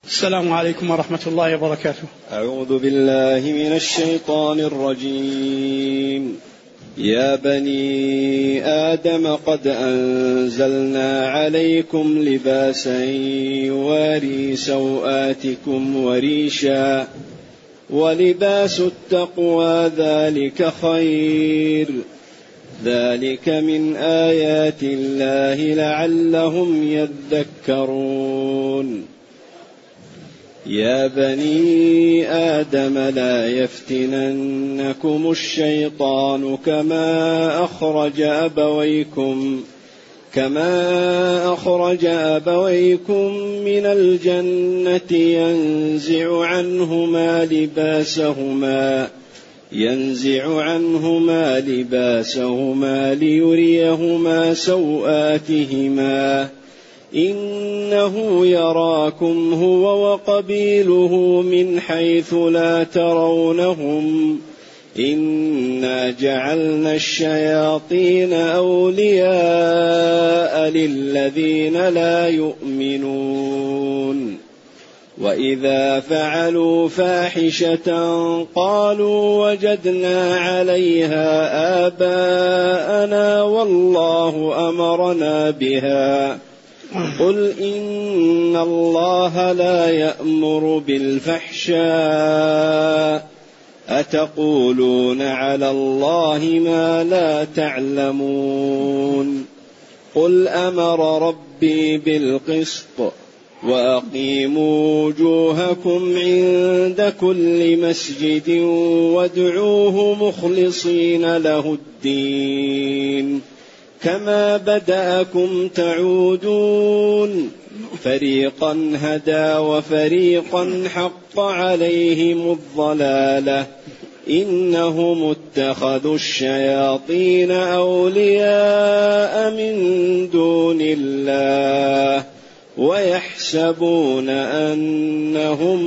السلام عليكم ورحمة الله وبركاته. أعوذ بالله من الشيطان الرجيم. يا بني آدم قد أنزلنا عليكم لباسا يواري سوآتكم وريشا ولباس التقوى ذلك خير ذلك من آيات الله لعلهم يذكرون. يا بني آدم لا يفتننكم الشيطان كما أخرج أبويكم من الجنة ينزع عنهما لباسهما ليريهما سوآتهما إنه يراكم هو وقبيله من حيث لا ترونهم إنا جعلنا الشياطين أولياء للذين لا يؤمنون وإذا فعلوا فاحشة قالوا وجدنا عليها آباءنا والله أمرنا بها قل إن الله لا يأمر بالفحشاء أتقولون على الله ما لا تعلمون قل أمر ربي بالقسط وأقيموا وجوهكم عند كل مسجد وادعوه مخلصين له الدين كما بدأكم تعودون فريقا هدى وفريقا حق عليهم الضلالة إنهم اتخذوا الشياطين أولياء من دون الله ويحسبون أنهم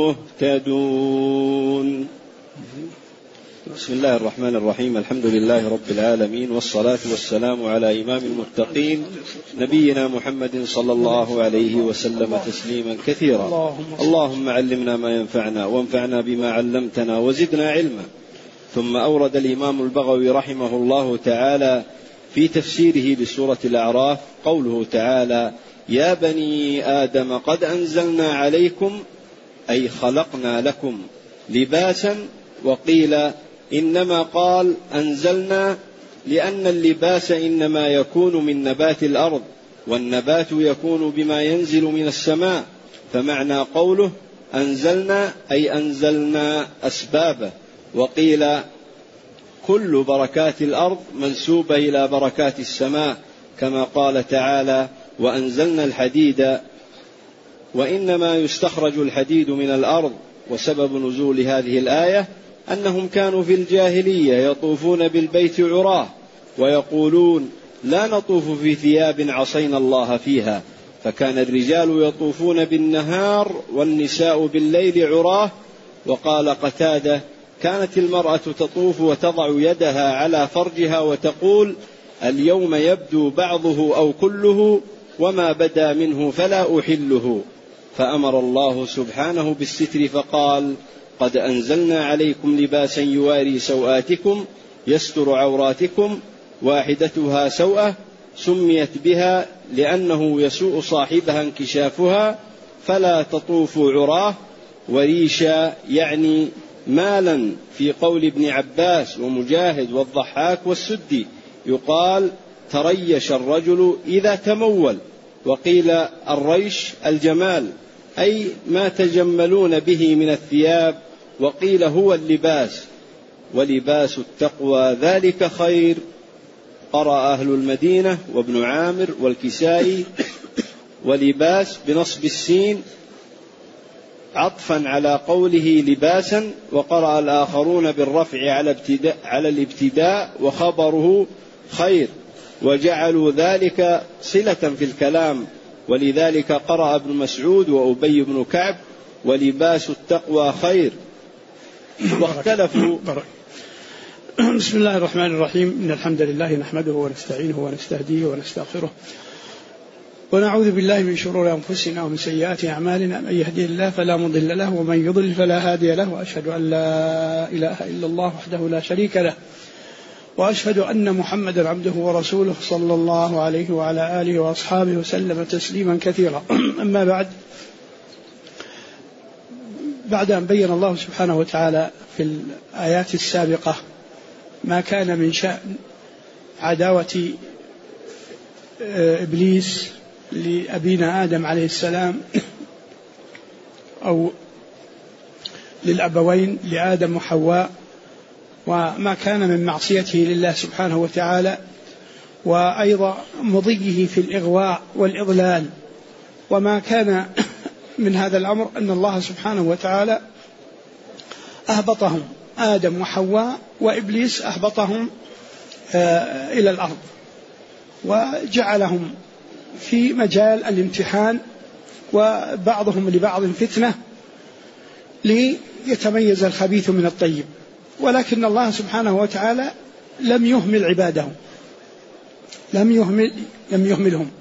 مهتدون. بسم الله الرحمن الرحيم. الحمد لله رب العالمين والصلاة والسلام على إمام المتقين نبينا محمد صلى الله عليه وسلم تسليما كثيرا. اللهم علمنا ما ينفعنا وانفعنا بما علمتنا وزدنا علما. ثم أورد الإمام البغوي رحمه الله تعالى في تفسيره لسورة الأعراف قوله تعالى: يا بني آدم قد أنزلنا عليكم أي خلقنا لكم لباسا، وقيل إنما قال أنزلنا لأن اللباس إنما يكون من نبات الأرض، والنبات يكون بما ينزل من السماء، فمعنى قوله أنزلنا أي أنزلنا أسبابه. وقيل كل بركات الأرض منسوبة إلى بركات السماء كما قال تعالى: وأنزلنا الحديد، وإنما يستخرج الحديد من الأرض. وسبب نزول هذه الآية أنهم كانوا في الجاهلية يطوفون بالبيت عراه ويقولون لا نطوف في ثياب عصينا الله فيها، فكان الرجال يطوفون بالنهار والنساء بالليل عراه. وقال قتادة: كانت المرأة تطوف وتضع يدها على فرجها وتقول: اليوم يبدو بعضه أو كله وما بدا منه فلا أحله. فأمر الله سبحانه بالستر فقال: قد أنزلنا عليكم لباسا يواري سوآتكم يستر عوراتكم، واحدتها سوءة سميت بها لأنه يسوء صاحبها انكشافها، فلا تطوفوا عراه. وريشا يعني مالا، في قول ابن عباس ومجاهد والضحاك والسدي يقال تريش الرجل إذا تمول. وقيل الريش الجمال أي ما تجملون به من الثياب. وقيل هو اللباس. ولباس التقوى ذلك خير، قرأ أهل المدينة وابن عامر والكسائي. ولباس بنصب السين عطفا على قوله لباسا، وقرأ الآخرون بالرفع على الابتداء وخبره خير، وجعلوا ذلك صلة في الكلام، ولذلك قرأ ابن مسعود وأبي بن كعب: ولباس التقوى خير. واختلفوا. بسم الله الرحمن الرحيم. إن الحمد لله نحمده ونستعينه ونستهديه ونستغفره ونعوذ بالله من شرور أنفسنا ومن سيئات أعمالنا، من يهدي الله فلا مضل له ومن يضلل فلا هادي له، وأشهد أن لا إله إلا الله وحده لا شريك له، وأشهد أن محمدا عبده ورسوله صلى الله عليه وعلى آله وأصحابه وسلم تسليما كثيرا. أما بعد أن بين الله سبحانه وتعالى في الآيات السابقة ما كان من شأن عداوة إبليس لأبينا آدم عليه السلام أو للأبوين لآدم وحواء، وما كان من معصيته لله سبحانه وتعالى، وأيضا مضيه في الإغواء والإضلال. وما كان من هذا الأمر أن الله سبحانه وتعالى أهبطهم، آدم وحواء وإبليس أهبطهم إلى الأرض وجعلهم في مجال الامتحان، وبعضهم لبعض فتنة ليتميز الخبيث من الطيب. ولكن الله سبحانه وتعالى لم يهمل عباده، لم يهملهم،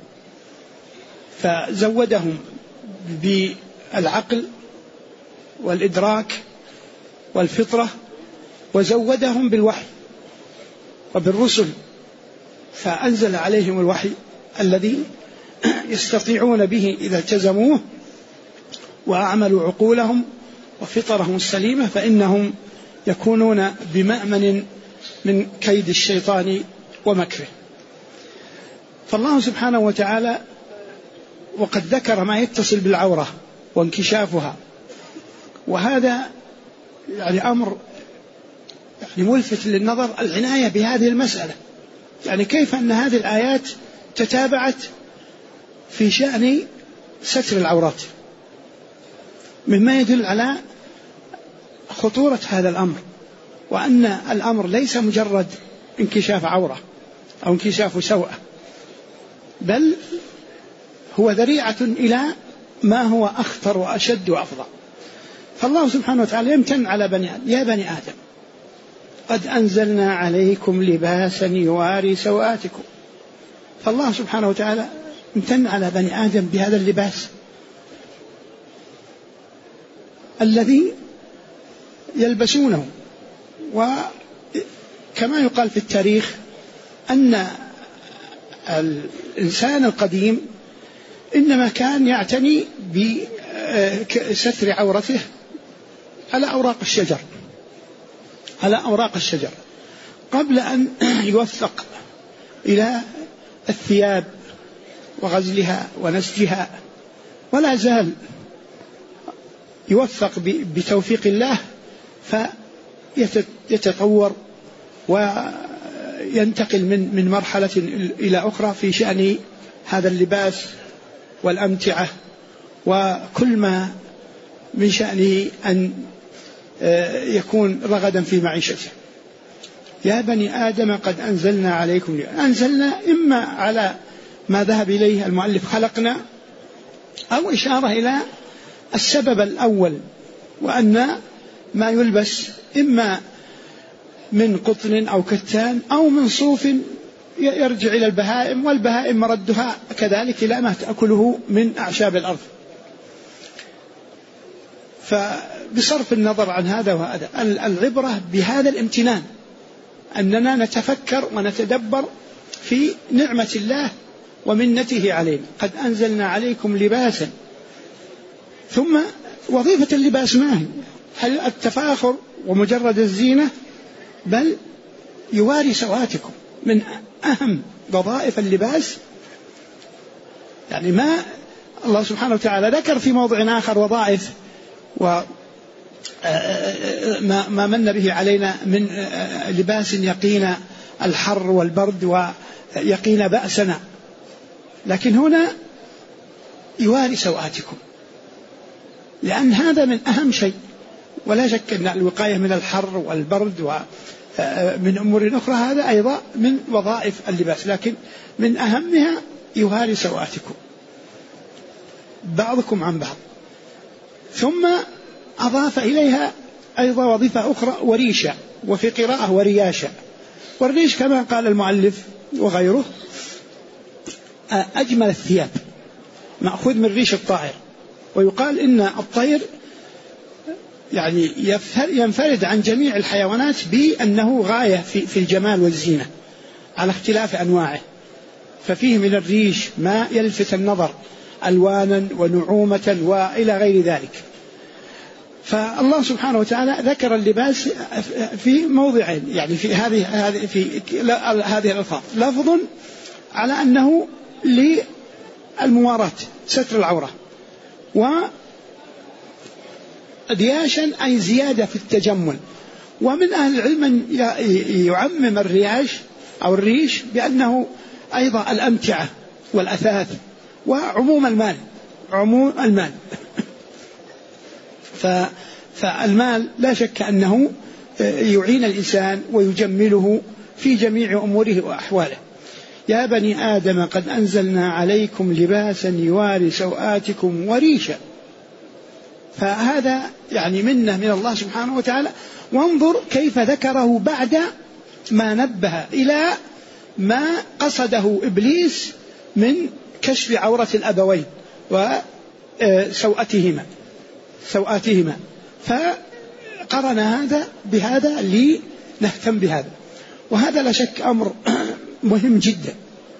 فزودهم بالعقل والإدراك والفطرة، وزودهم بالوحي وبالرسل، فأنزل عليهم الوحي الذي يستطيعون به إذا التزموه وأعملوا عقولهم وفطرهم السليمة فإنهم يكونون بمأمن من كيد الشيطان ومكره. فالله سبحانه وتعالى وقد ذكر ما يتصل بالعورة وانكشافها، وهذا يعني أمر يعني ملفت للنظر، العناية بهذه المسألة، يعني كيف أن هذه الآيات تتابعت في شأن ستر العورات، مما يدل على خطورة هذا الأمر، وأن الأمر ليس مجرد انكشاف عورة أو انكشاف سوءة، بل هو ذريعة إلى ما هو أخطر وأشد وأفظع. فالله سبحانه وتعالى يمتن على بني آدم: يا بني آدم قد أنزلنا عليكم لباسا يواري سوآتكم. فالله سبحانه وتعالى امتن على بني آدم بهذا اللباس الذي يلبسونه. وكما يقال في التاريخ أن الإنسان القديم إنما كان يعتني بستر عورته على أوراق الشجر قبل أن يوفق إلى الثياب وغزلها ونسجها، ولا زال يوفق بتوفيق الله فيتطور وينتقل من مرحلة إلى أخرى في شأن هذا اللباس والأمتعة وكل ما من شأنه أن يكون رغدا في معيشته. يا بني آدم قد أنزلنا عليكم، أنزلنا إما على ما ذهب إليه المؤلف خلقنا، أو إشارة إلى السبب الأول، وأن ما يلبس إما من قطن أو كتان أو من صوف يرجع إلى البهائم، والبهائم مردها كذلك إلى ما تأكله من أعشاب الأرض. فبصرف النظر عن هذا وهذا، العبرة بهذا الامتنان أننا نتفكر ونتدبر في نعمة الله ومنته علينا. قد أنزلنا عليكم لباسا، ثم وظيفة اللباس ما هي؟ هل التفاخر ومجرد الزينة؟ بل يواري سواتكم. من أهم وظائف اللباس، يعني ما الله سبحانه وتعالى ذكر في موضع آخر وظائف وما من به علينا من لباس يقينا الحر والبرد ويقينا بأسنا، لكن هنا يواري سوآتكم، لأن هذا من أهم شيء. ولا شك أن الوقاية من الحر والبرد ومن أمور أخرى هذا أيضا من وظائف اللباس، لكن من أهمها يواري سوآتكم بعضكم عن بعض. ثم أضاف إليها أيضا وظيفة أخرى وريشة، وفي قراءة ورياشة. والريش كما قال المؤلف وغيره أجمل الثياب، مأخوذ من ريش الطائر. ويقال إن الطير يعني ينفرد عن جميع الحيوانات بأنه غاية في الجمال والزينة على اختلاف أنواعه، ففيه من الريش ما يلفت النظر ألوانا ونعومة وإلى غير ذلك. فالله سبحانه وتعالى ذكر اللباس في موضعين، يعني في هذه الألفاظ، لفظ على أنه للمواراة ستر العورة، ودياشا أي زيادة في التجمل. ومن أهل العلم من يعمم الرياش أو الريش بأنه أيضا الأمتعة والأثاث وعموم المال، عموم المال. فالمال لا شك أنه يعين الإنسان ويجمله في جميع أموره وأحواله. يا بني آدم قد أنزلنا عليكم لباسا يواري سوآتكم وريشا. فهذا يعني منة من الله سبحانه وتعالى. وانظر كيف ذكره بعد ما نبه إلى ما قصده إبليس من كشف عورة الأبوين وسوءاتهما، فقرن هذا بهذا لنهتم بهذا. وهذا لا شك أمر مهم جدا.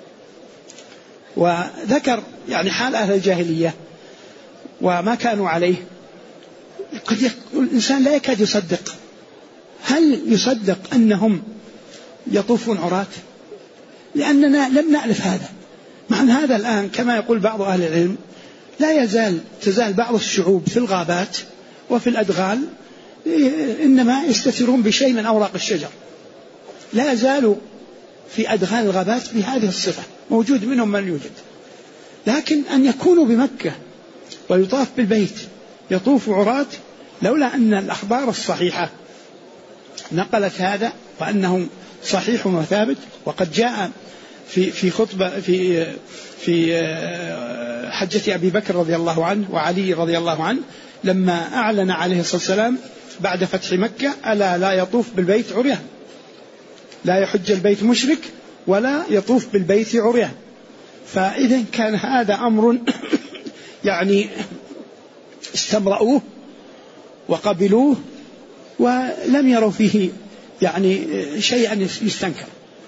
وذكر يعني حال أهل الجاهلية وما كانوا عليه. قد يقول الإنسان لا يكاد يصدق، هل يصدق أنهم يطوفون عراة؟ لأننا لم نألف هذا. مع أن هذا الآن كما يقول بعض أهل العلم لا تزال بعض الشعوب في الغابات وفي الأدغال إنما يستترون بشيء من أوراق الشجر، لا زالوا في أدغال الغابات بهذه الصفة، موجود منهم من يوجد. لكن أن يكونوا بمكة ويطاف بالبيت يطوف عراة، لولا أن الأخبار الصحيحة نقلت هذا وأنه صحيح وثابت. وقد جاء في خطبة في حجة أبي بكر رضي الله عنه وعلي رضي الله عنه لما أعلن عليه الصلاة والسلام بعد فتح مكة: ألا لا يطوف بالبيت عريان، لا يحج البيت مشرك ولا يطوف بالبيت عريان. فإذا كان هذا أمر يعني استمرأوه وقبلوه ولم يروا فيه يعني شيئا يستنكر.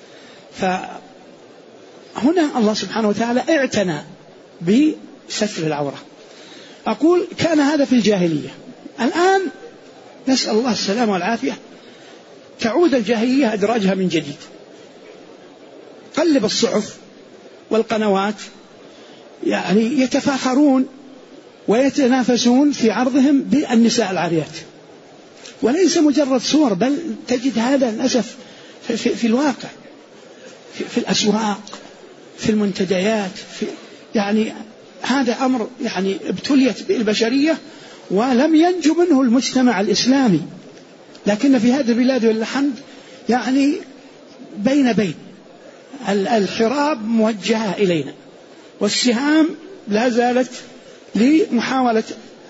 فهنا الله سبحانه وتعالى اعتنى بستر العورة. أقول كان هذا في الجاهلية. الآن نسأل الله السلامة والعافية تعود الجاهلية أدراجها من جديد. قلب الصحف والقنوات يعني يتفاخرون ويتنافسون في عرضهم بالنساء العاريات، وليس مجرد صور، بل تجد هذا للأسف في الواقع، في الأسواق، في المنتديات، يعني هذا أمر يعني ابتليت بالبشرية ولم ينجو منه المجتمع الإسلامي. لكن في هذه البلاد والحمد يعني بين الحراب موجهة إلينا، والسهام لا زالت لمحاولة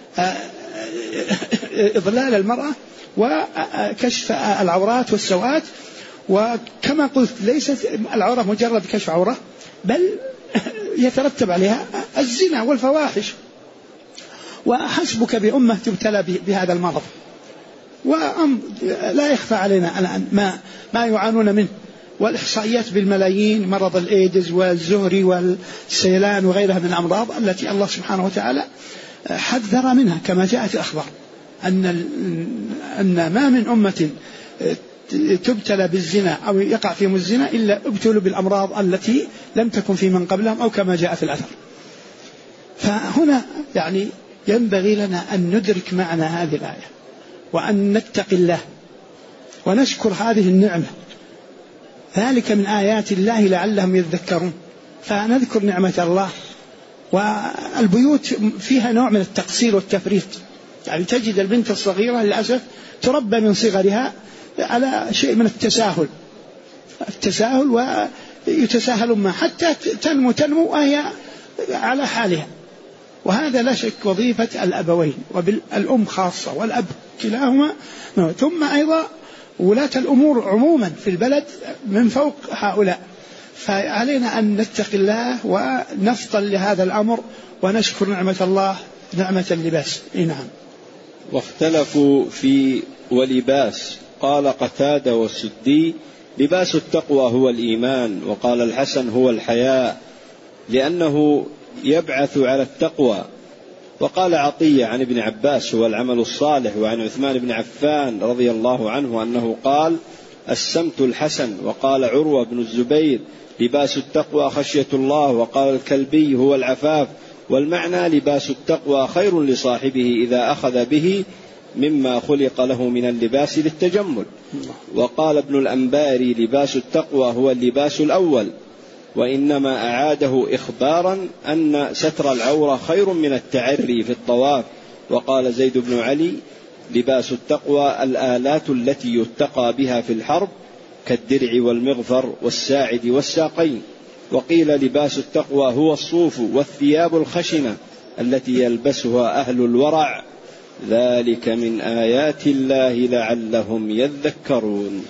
إضلال المرأة وكشف العورات والسوءات. وكما قلت ليست العورة مجرد كشف عورة، بل يترتب عليها الزنا والفواحش. وحسبك بأمة تبتلى بهذا المرض، ولا يخفى علينا الآن ما يعانون منه، والإحصائيات بالملايين، مرض الإيدز والزهري والسيلان وغيرها من الأمراض التي الله سبحانه وتعالى حذر منها، كما جاءت الأخبار أن ما من أمة تبتلى بالزنا أو يقع فيهم الزنا إلا ابتلوا بالأمراض التي لم تكن في من قبلهم أو كما جاء في الأثر. فهنا يعني ينبغي لنا أن ندرك معنى هذه الآية وأن نتقي الله ونشكر هذه النعمة، ذلك من آيات الله لعلهم يذكرون. فنذكر نعمة الله. والبيوت فيها نوع من التقصير والتفريط، يعني تجد البنت الصغيرة للأسف تربى من صغرها على شيء من التساهل ويتساهل ما حتى تنمو وهي على حالها. وهذا لا شك وظيفة الأبوين، وبالأم خاصة والأب كلاهما، ثم أيضا ولاة الأمور عموما في البلد من فوق هؤلاء. فعلينا أن نتقي الله ونفطن لهذا الأمر ونشكر نعمة الله نعمة اللباس. نعم. واختلفوا في ولباس، قال قتادة والسدي: لباس التقوى هو الإيمان، وقال الحسن: هو الحياء، لأنه يبعث على التقوى. وقال عطية عن ابن عباس: هو العمل الصالح. وعن عثمان بن عفان رضي الله عنه أنه قال: السمت الحسن. وقال عروة بن الزبير: لباس التقوى خشية الله. وقال الكلبي: هو العفاف. والمعنى: لباس التقوى خير لصاحبه إذا أخذ به مما خلق له من اللباس للتجمل. وقال ابن الأنباري: لباس التقوى هو اللباس الأول، وإنما أعاده إخبارا أن ستر العورة خير من التعري في الطواف. وقال زيد بن علي: لباس التقوى الآلات التي يتقى بها في الحرب كالدرع والمغفر والساعد والساقين. وقيل: لباس التقوى هو الصوف والثياب الخشنة التي يلبسها أهل الورع، ذلك من آيات الله لعلهم يذكرون.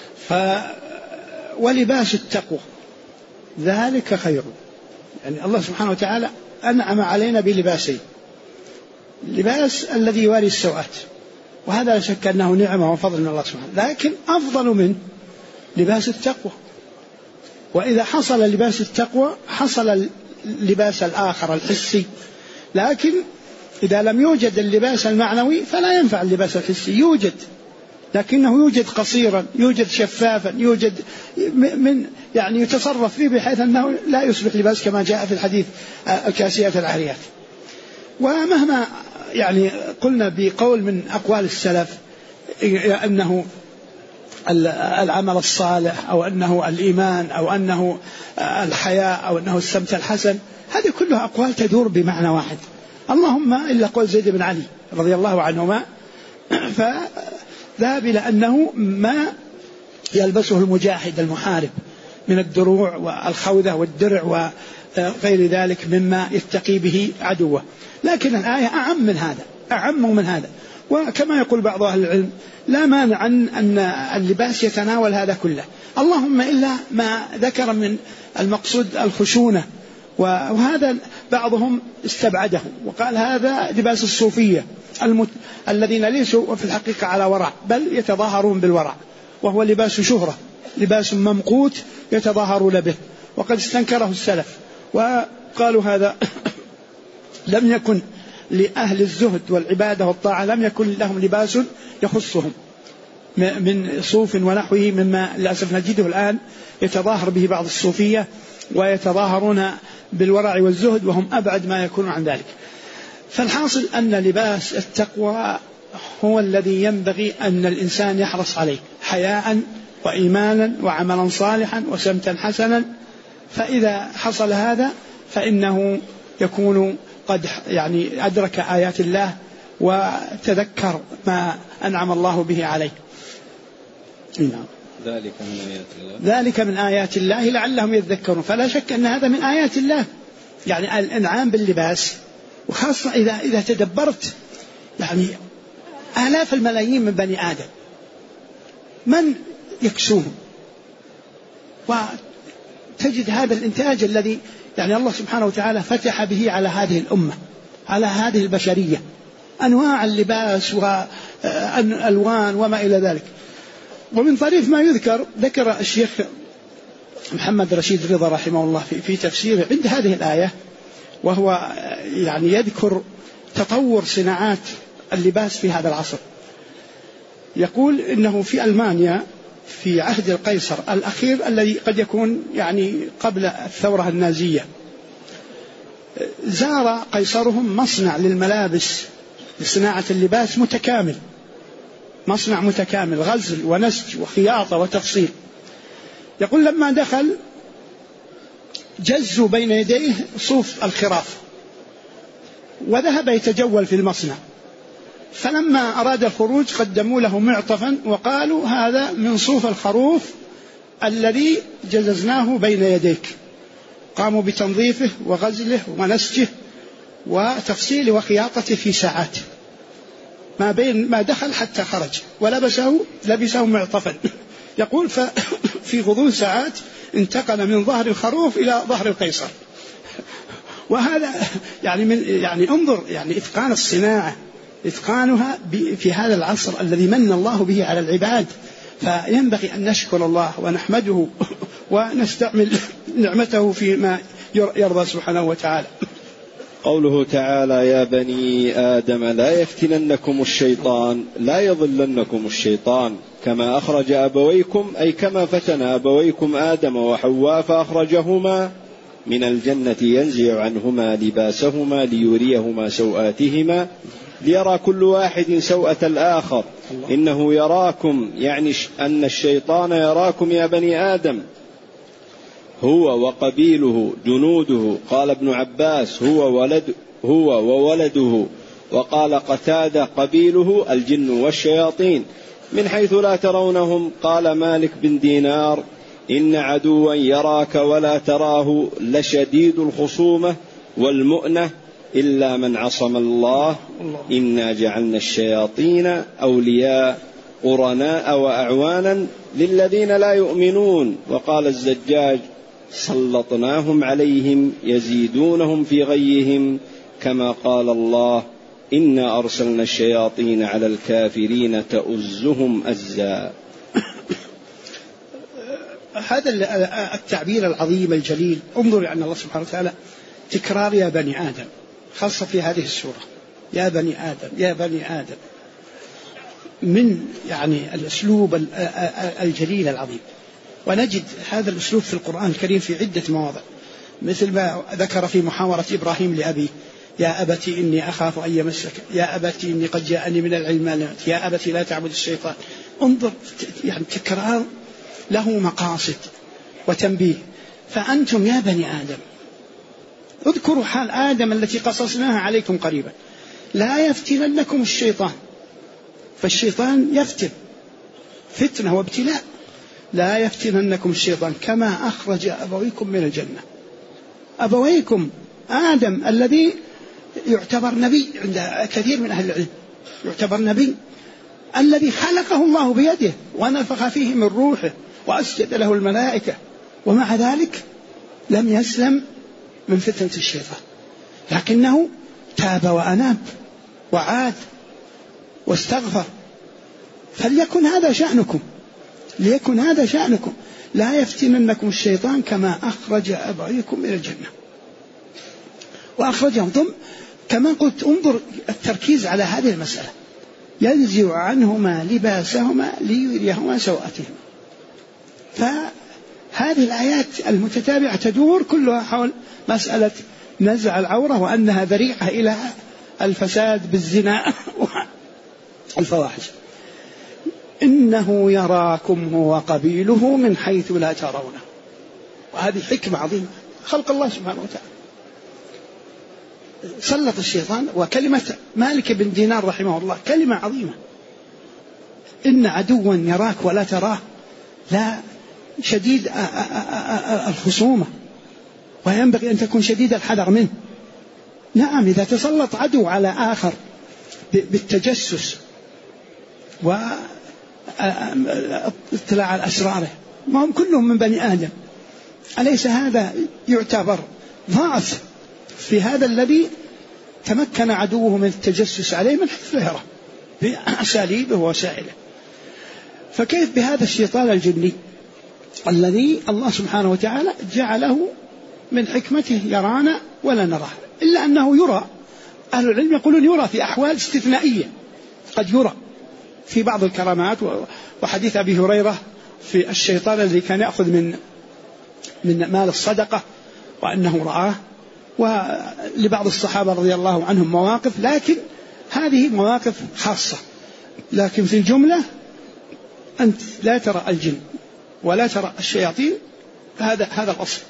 ولباس التقوى ذلك خير. يعني الله سبحانه وتعالى أنعم علينا بلباسين: اللباس الذي يواري السوءات، وهذا لا شك أنه نعمة وفضل من الله سبحانه، لكن أفضل من لباس التقوى. وإذا حصل لباس التقوى حصل اللباس الآخر الحسي، لكن إذا لم يوجد اللباس المعنوي فلا ينفع اللباس الحسي. يوجد لكنه يوجد قصيرا، يوجد شفافا، يوجد من يعني يتصرف فيه بحيث أنه لا يصبح لباس كما جاء في الحديث الكاسيات العاريات. ومهما يعني قلنا بقول من أقوال السلف أنه العمل الصالح أو أنه الإيمان أو أنه الحياء أو أنه السمت الحسن، هذه كلها أقوال تدور بمعنى واحد، اللهم إلا قول زيد بن علي رضي الله عنهما، فذهب إلى أنه ما يلبسه المجاهد المحارب من الدروع والخوذة والدرع وغير ذلك مما يتقي به عدوه. لكن الآية أعم من هذا. وكما يقول بعض أهل العلم: لا مانع أن اللباس يتناول هذا كله، اللهم إلا ما ذكر من المقصود الخشونة، وهذا بعضهم استبعده وقال هذا لباس الصوفية الذين ليسوا في الحقيقة على ورع، بل يتظاهرون بالورع، وهو لباس شهرة، لباس ممقوت يتظاهرون به، وقد استنكره السلف وقالوا هذا لم يكن لأهل الزهد والعبادة والطاعة، لم يكن لهم لباس يخصهم من صوف ونحوه، مما للأسف نجده الآن يتظاهر به بعض الصوفية ويتظاهرون بالورع والزهد وهم أبعد ما يكون عن ذلك. فالحاصل أن لباس التقوى هو الذي ينبغي أن الإنسان يحرص عليه، حياء وإيمانا وعملا صالحا وسمتا حسنا. فإذا حصل هذا فإنه يكون قد يعني أدرك آيات الله وتذكر ما أنعم الله به عليه. ذلك من آيات الله لعلهم يذكرون. فلا شك أن هذا من آيات الله، يعني الإنعام باللباس، وخاصة إذا تدبرت يعني آلاف الملايين من بني آدم من يكسوهم، وتجد هذا الإنتاج الذي يعني الله سبحانه وتعالى فتح به على هذه الأمة، على هذه البشرية، أنواع اللباس والألوان وما إلى ذلك. ومن طريف ما ذكر الشيخ محمد رشيد رضا رحمه الله في تفسيره عند هذه الآية، وهو يعني يذكر تطور صناعات اللباس في هذا العصر. يقول إنه في ألمانيا في عهد القيصر الأخير الذي قد يكون يعني قبل الثورة النازية، زار قيصرهم مصنع للملابس لصناعة اللباس متكامل، مصنع متكامل، غزل ونسج وخياطة وتفصيل. يقول لما دخل جزوا بين يديه صوف الخراف وذهب يتجول في المصنع، فلما أراد الخروج قدموا له معطفا وقالوا هذا من صوف الخروف الذي جززناه بين يديك. قاموا بتنظيفه وغزله ونسجه وتفصيله وخياطته في ساعات، ما دخل حتى خرج ولبسه معطفا. يقول في غضون ساعات انتقل من ظهر الخروف إلى ظهر القيصر. وهذا يعني انظر يعني إتقان الصناعة، إتقانها في هذا العصر الذي من الله به على العباد. فينبغي أن نشكر الله ونحمده ونستعمل نعمته فيما يرضى سبحانه وتعالى. قوله تعالى: يا بني آدم لا يفتننكم الشيطان، لا يضلنكم الشيطان كما أخرج أبويكم، أي كما فتن أبويكم آدم وحواء فأخرجهما من الجنة ينزع عنهما لباسهما ليريهما سوآتهما ليرى كل واحد سوءة الآخر إنه يراكم، يعني أن الشيطان يراكم يا بني آدم، هو وقبيله جنوده. قال ابن عباس: هو وولده. وقال قتادة: قبيله الجن والشياطين من حيث لا ترونهم. قال مالك بن دينار: إن عدوا يراك ولا تراه لشديد الخصومة والمؤنة إلا من عصم الله، إنا جعلنا الشياطين أولياء قرناء وأعوانا للذين لا يؤمنون. وقال الزجاج: سلطناهم عليهم يزيدونهم في غيهم، كما قال الله: إنا أرسلنا الشياطين على الكافرين تؤزهم أزا. هذا التعبير العظيم الجليل، انظر أن الله سبحانه وتعالى تكرار يا بني آدم، خاصة في هذه السورة، يا بني آدم يا بني آدم، من يعني الأسلوب الجليل العظيم. ونجد هذا الأسلوب في القرآن الكريم في عدة مواضع، مثل ما ذكر في محاورة إبراهيم لأبيه: يا أبت إني أخاف أن يمسك، يا أبت إني قد جاءني من العلم، يا أبت لا تعبد الشيطان. انظر يعني تكرار له مقاصد وتنبيه. فأنتم يا بني آدم، اذكروا حال آدم التي قصصناها عليكم قريبا، لا يفتننكم الشيطان، فالشيطان يفتن، فتنة وابتلاء. لا يفتننكم الشيطان كما أخرج أبويكم من الجنة. أبويكم آدم الذي يعتبر نبي عند كثير من أهل العلم، يعتبر نبي، الذي خلقه الله بيده ونفخ فيه من روحه وأسجد له الملائكة، ومع ذلك لم يسلم من فتنة الشيطان، لكنه تاب وأناب وعاد واستغفر. فليكن هذا شأنكم، ليكن هذا شأنكم، لا يفتننكم الشيطان كما أخرج أبويكم من الجنة وأخرجهم. ثم كما قلت انظر التركيز على هذه المسألة: ينزع عنهما لباسهما ليريهما سوءتهما. فهذه الآيات المتتابعة تدور كلها حول مسألة نزع العورة، وأنها ذريعة إلى الفساد بالزنا والفواحش. إنه يراكم هو وقبيله من حيث لا ترونه. وهذه حكمة عظيمة، خلق الله سبحانه وتعالى. سلط الشيطان، وكلمة مالك بن دينار رحمه الله كلمة عظيمة: إن عدوا يراك ولا تراه، لا شديد الخصومة، وينبغي أن تكون شديد الحذر منه. نعم، إذا تسلط عدو على آخر بالتجسس واطلاع على أسراره، ما هم كلهم من بني آدم، أليس هذا يعتبر ضعف في هذا الذي تمكن عدوه من التجسس عليه من حيث لا يرى بأساليبه ووسائله؟ فكيف بهذا الشيطان الجني الذي الله سبحانه وتعالى جعله من حكمته يرانا ولا نراه، إلا أنه يرى. أهل العلم يقولون يرى في أحوال استثنائية، قد يرى في بعض الكرامات. وحديث أبي هريرة في الشيطان الذي كان يأخذ من مال الصدقة وأنه رآه، ولبعض الصحابة رضي الله عنهم مواقف، لكن هذه مواقف خاصة. لكن في الجملة أنت لا ترى الجن ولا ترى الشياطين، هذا الأصل.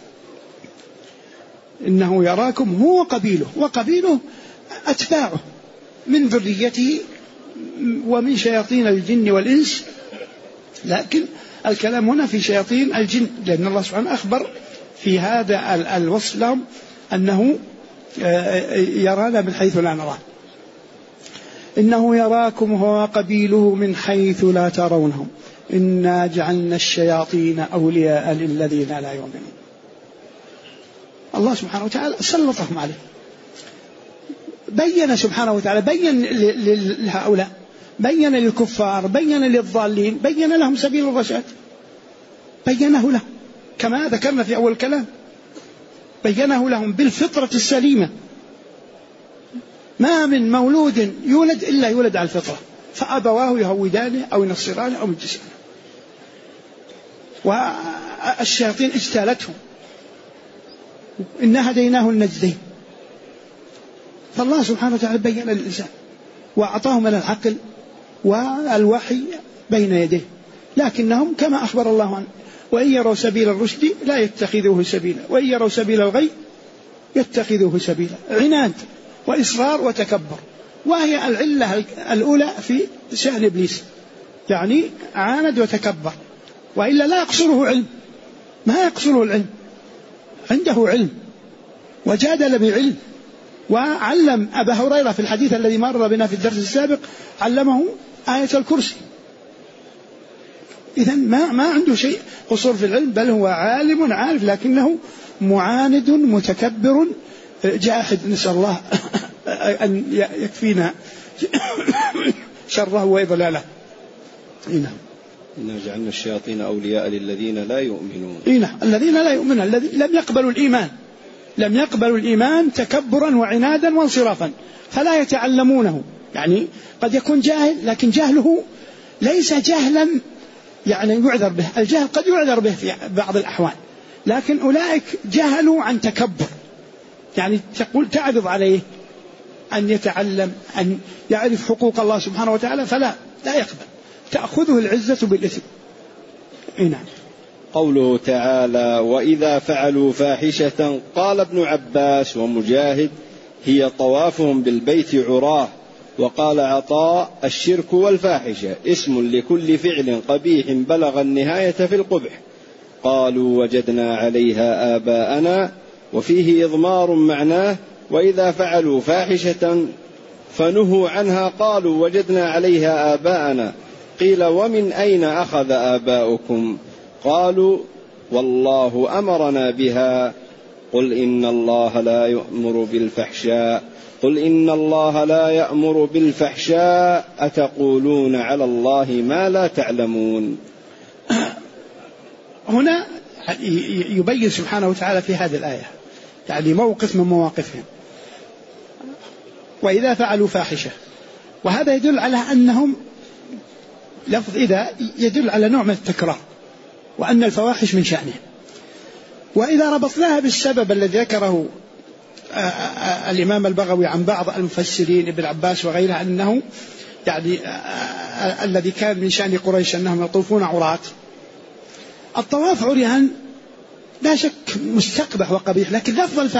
إنه يراكم هو وقبيله أتباعه من ذريته ومن شياطين الجن والإنس، لكن الكلام هنا في شياطين الجن، لأن الله سبحانه أخبر في هذا الوصف لهم أنه يرانا من حيث لا نراه. إنه يراكم هو وقبيله من حيث لا ترونهم. إنا جعلنا الشياطين أولياء للذين لا يؤمنون. الله سبحانه وتعالى سلطهم عليه، بين سبحانه وتعالى، بين لهؤلاء، بين للكفار، بين للضالين، بين لهم سبيل الرشاد، بينه لهم كما ذكرنا في أول الكلام، بينه لهم بالفطرة السليمة. ما من مولود يولد إلا يولد على الفطرة، فأبواه يهودانه أو ينصرانه أو يمجسانه، والشياطين اجتالتهم. إنا هديناه النجدين. فالله سبحانه وتعالى بين للإنسان وأعطاه من العقل والوحي بين يديه، لكنهم كما أخبر الله عنه: وإن يروا سبيل الرشد لا يتخذوه سبيلا وإن يروا سبيل الغي يتخذوه سبيلا. عناد وإصرار وتكبر، وهي العلة الأولى في شأن إبليس، يعني عاند وتكبر، وإلا لا يقصره علم، ما يقصره العلم، عنده علم وجادل بعلم، وعلم أبا هريرة في الحديث الذي مر بنا في الدرس السابق، علمه آية الكرسي. إذن ما عنده شيء قصور في العلم، بل هو عالم عارف، لكنه معاند متكبر جاحد. نسأل الله أن يكفينا شره وإضلاله. نعم. إنا جعلنا الشياطين أولياء للذين لا يؤمنون. نعم، الذين لا يؤمنون، الذين لم يقبلوا الإيمان، لم يقبلوا الإيمان تكبرا وعنادا وانصرافا، فلا يتعلمونه. يعني قد يكون جاهل، لكن جهله ليس جهلا يعني يعذر به، الجهل قد يعذر به في بعض الأحوال، لكن أولئك جهلوا عن تكبر، يعني تقول تعرض عليه أن يتعلم، أن يعرف حقوق الله سبحانه وتعالى، فلا يقبل، تأخذه العزة بالإثم. نعم. قوله تعالى: وإذا فعلوا فاحشة قال ابن عباس ومجاهد: هي طوافهم بالبيت عراه. وقال عطاء: الشرك والفاحشة اسم لكل فعل قبيح بلغ النهاية في القبح. قالوا: وجدنا عليها آباءنا. وفيه إضمار معناه: وإذا فعلوا فاحشة فنهوا عنها قالوا: وجدنا عليها آباءنا. قيل: ومن أين أخذ آباؤكم؟ قالوا: والله أمرنا بها. قل إن الله لا يأمر بالفحشاء أتقولون على الله ما لا تعلمون. هنا يبين سبحانه وتعالى في هذه الآية يعني موقف من مواقفهم. وإذا فعلوا فاحشة، وهذا يدل على أنهم، لفظ إذا يدل على نوع من التكرار، وأن الفواحش من شأنهم. وإذا ربطناها بالسبب الذي ذكره الإمام البغوي عن بعض المفسرين ابن عباس وغيره، أنه يعني الذي كان من شأن قريش أنهم يطوفون عراة. الطواف عريان لا شك مستقبح وقبيح، لكن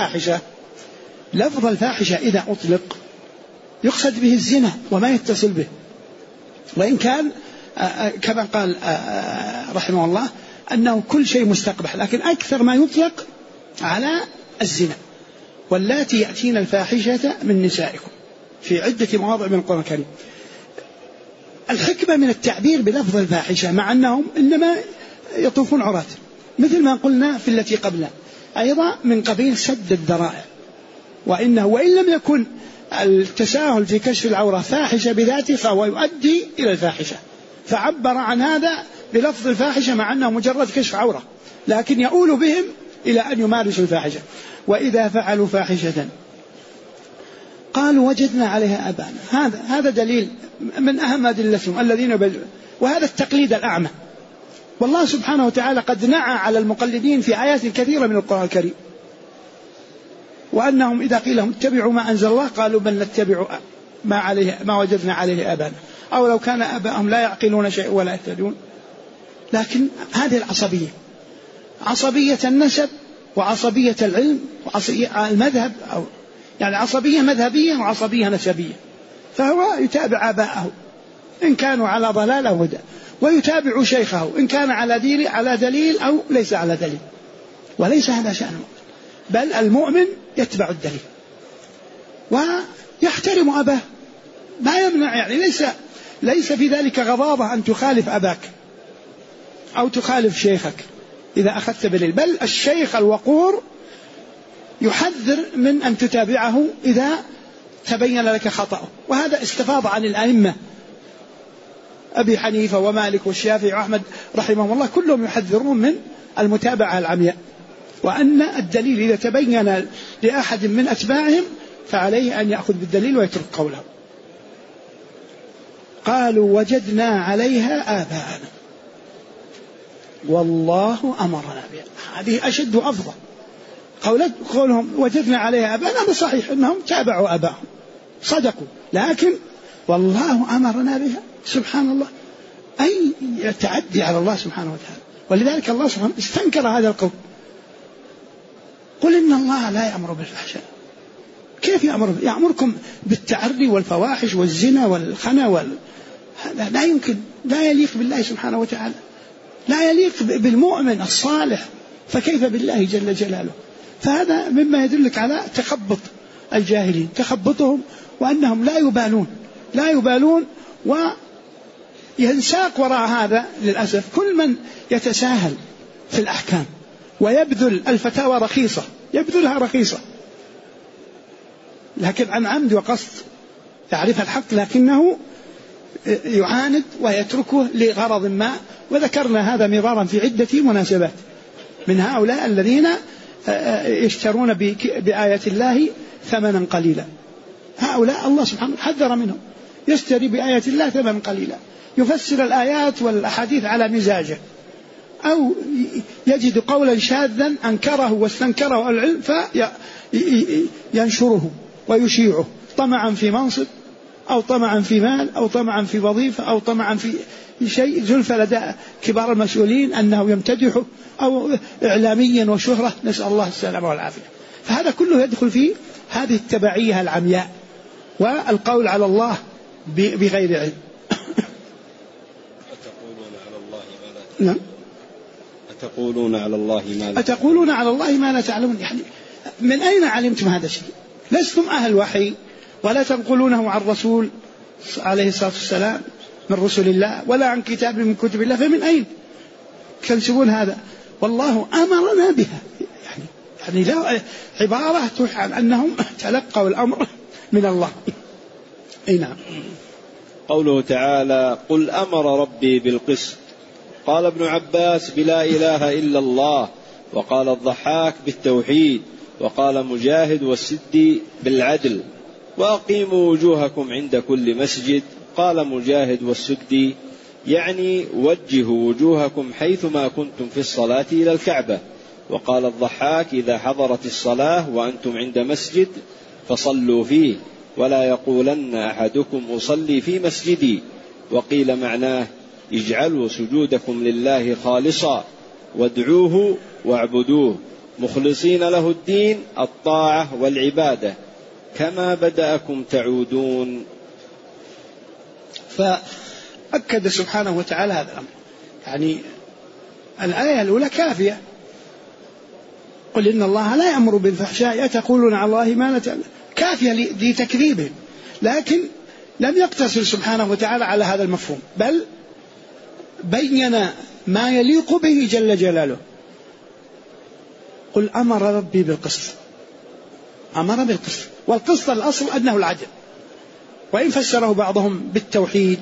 لفظ الفاحشة إذا أطلق يقصد به الزنا وما يتصل به، وإن كان كما قال رحمه الله أنه كل شيء مستقبح، لكن أكثر ما يطلق على الزنا. واللاتي يأتين الفاحشة من نسائكم في عدة مواضع من القرآن الكريم. الحكمة من التعبير بلفظ الفاحشة مع أنهم إنما يطوفون عراة، مثل ما قلنا في التي قبلها، أيضا من قبيل سد الذرائع. وإن لم يكن التساهل في كشف العورة فاحشة بذاته فهو يؤدي إلى الفاحشة، فعبر عن هذا بلفظ الفاحشة مع أنه مجرد كشف عورة، لكن يؤول بهم إلى أن يمارسوا الفاحشة. وإذا فعلوا فاحشة قالوا: وجدنا عليها آباءنا. هذا دليل من أهم أدلتهم الذين وهذا التقليد الأعمى. والله سبحانه وتعالى قد نعى على المقلدين في آيات كثيرة من القرآن الكريم، وأنهم إذا قيل لهم اتبعوا ما أنزل الله قالوا بل نتبع ما وجدنا عليه آباءنا، أو لو كان آباءهم لا يعقلون شيء ولا يهتدون. لكن هذه العصبية، عصبية النسب وعصبية العلم وعصبية المذهب، أو يعني عصبية مذهبية وعصبية نسبية، فهو يتابع آباءه إن كانوا على ضلال أو هدى، ويتابع شيخه إن كان على دليل أو ليس على دليل. وليس هذا شأنه، بل المؤمن يتبع الدليل ويحترم أباه، ما يمنع، يعني ليس في ذلك غضاضة أن تخالف أباك، أو تخالف شيخك إذا أخذت بالعلم، بل الشيخ الوقور يحذر من أن تتابعه إذا تبين لك خطأه. وهذا استفاض عن الأئمة أبي حنيفة ومالك والشافعي وأحمد رحمهم الله، كلهم يحذرون من المتابعة العمياء، وأن الدليل إذا تبين لأحد من أتباعهم فعليه أن يأخذ بالدليل ويترك قوله. قالوا وجدنا عليها آباءنا والله أمرنا بها. هذه أشد وأفضل. قولهم وجدنا عليها آباءنا هذا صحيح أنهم تابعوا آباءهم صدقوا، لكن والله أمرنا بها. سبحان الله، أي يتعدي على الله سبحانه وتعالى. ولذلك الله سبحانه استنكر هذا القول. قل إن الله لا يأمر بالفحشاء. كيف يأمر؟ يأمركم بالتعري والفواحش والزنا والخنا هذا لا يمكن، لا يليق بالله سبحانه وتعالى، لا يليق بالمؤمن الصالح، فكيف بالله جل جلاله؟ فهذا مما يدلك على تخبط الجاهلين، تخبطهم، وأنهم لا يبالون وينساق وراء هذا للأسف كل من يتساهل في الأحكام ويبذل الفتاوى رخيصة، يبذلها رخيصة لكن عن عمد وقصد، يعرف الحق لكنه يعاند ويتركه لغرض ما. وذكرنا هذا مرارا في عدة مناسبات، من هؤلاء الذين يشترون بآية الله ثمنا قليلا، هؤلاء الله سبحانه حذر منهم، يشتري بآية الله ثمنا قليلا، يفسر الآيات والأحاديث على مزاجه، أو يجد قولا شاذا أنكره واستنكره العلم فينشره ويشيعه طمعا في منصب أو طمعا في مال أو طمعا في وظيفة أو طمعا في شيء، زلف لدى كبار المسؤولين أنه يمتدحه، أو إعلاميا وشهرة، نسأل الله السلامة والعافية. فهذا كله يدخل في هذه التبعية العمياء والقول على الله بغير علم. أتقولون على الله ما لا أتقولون على الله ما لا تعلمون. يعني من أين علمتم هذا الشيء؟ لستم أهل وحي ولا تنقلونه عن رسول عليه الصلاة والسلام من رسل الله ولا عن كتاب من كتب الله، فمن أين تنسبون هذا؟ والله أمرنا بها. يعني لا عبارة توحي عن أنهم تلقوا الأمر من الله. نعم. قوله تعالى قل أمر ربي بالقسط. قال ابن عباس بلا إله إلا الله، وقال الضحاك بالتوحيد، وقال مجاهد والسدي بالعدل، وأقيموا وجوهكم عند كل مسجد. قال مجاهد والسدي يعني وجهوا وجوهكم حيثما كنتم في الصلاة إلى الكعبة. وقال الضحاك إذا حضرت الصلاة وأنتم عند مسجد فصلوا فيه، ولا يقولن أحدكم أصلي في مسجدي. وقيل معناه اجعلوا سجودكم لله خالصا وادعوه واعبدوه مخلصين له الدين الطاعة والعبادة كما بدأكم تعودون. فأكد سبحانه وتعالى هذا الأمر. يعني الآية الأولى كافية، قل إن الله لا يأمر بالفحشاء أتقولون على الله ما لا تعلمون، كافية لتكذيبهم، لكن لم يقتصر سبحانه وتعالى على هذا المفهوم، بل بين ما يليق به جل جلاله. قل أمر ربي بالقسط، أمر بالقسط، والقسط الأصل أنه العدل، وإن فسره بعضهم بالتوحيد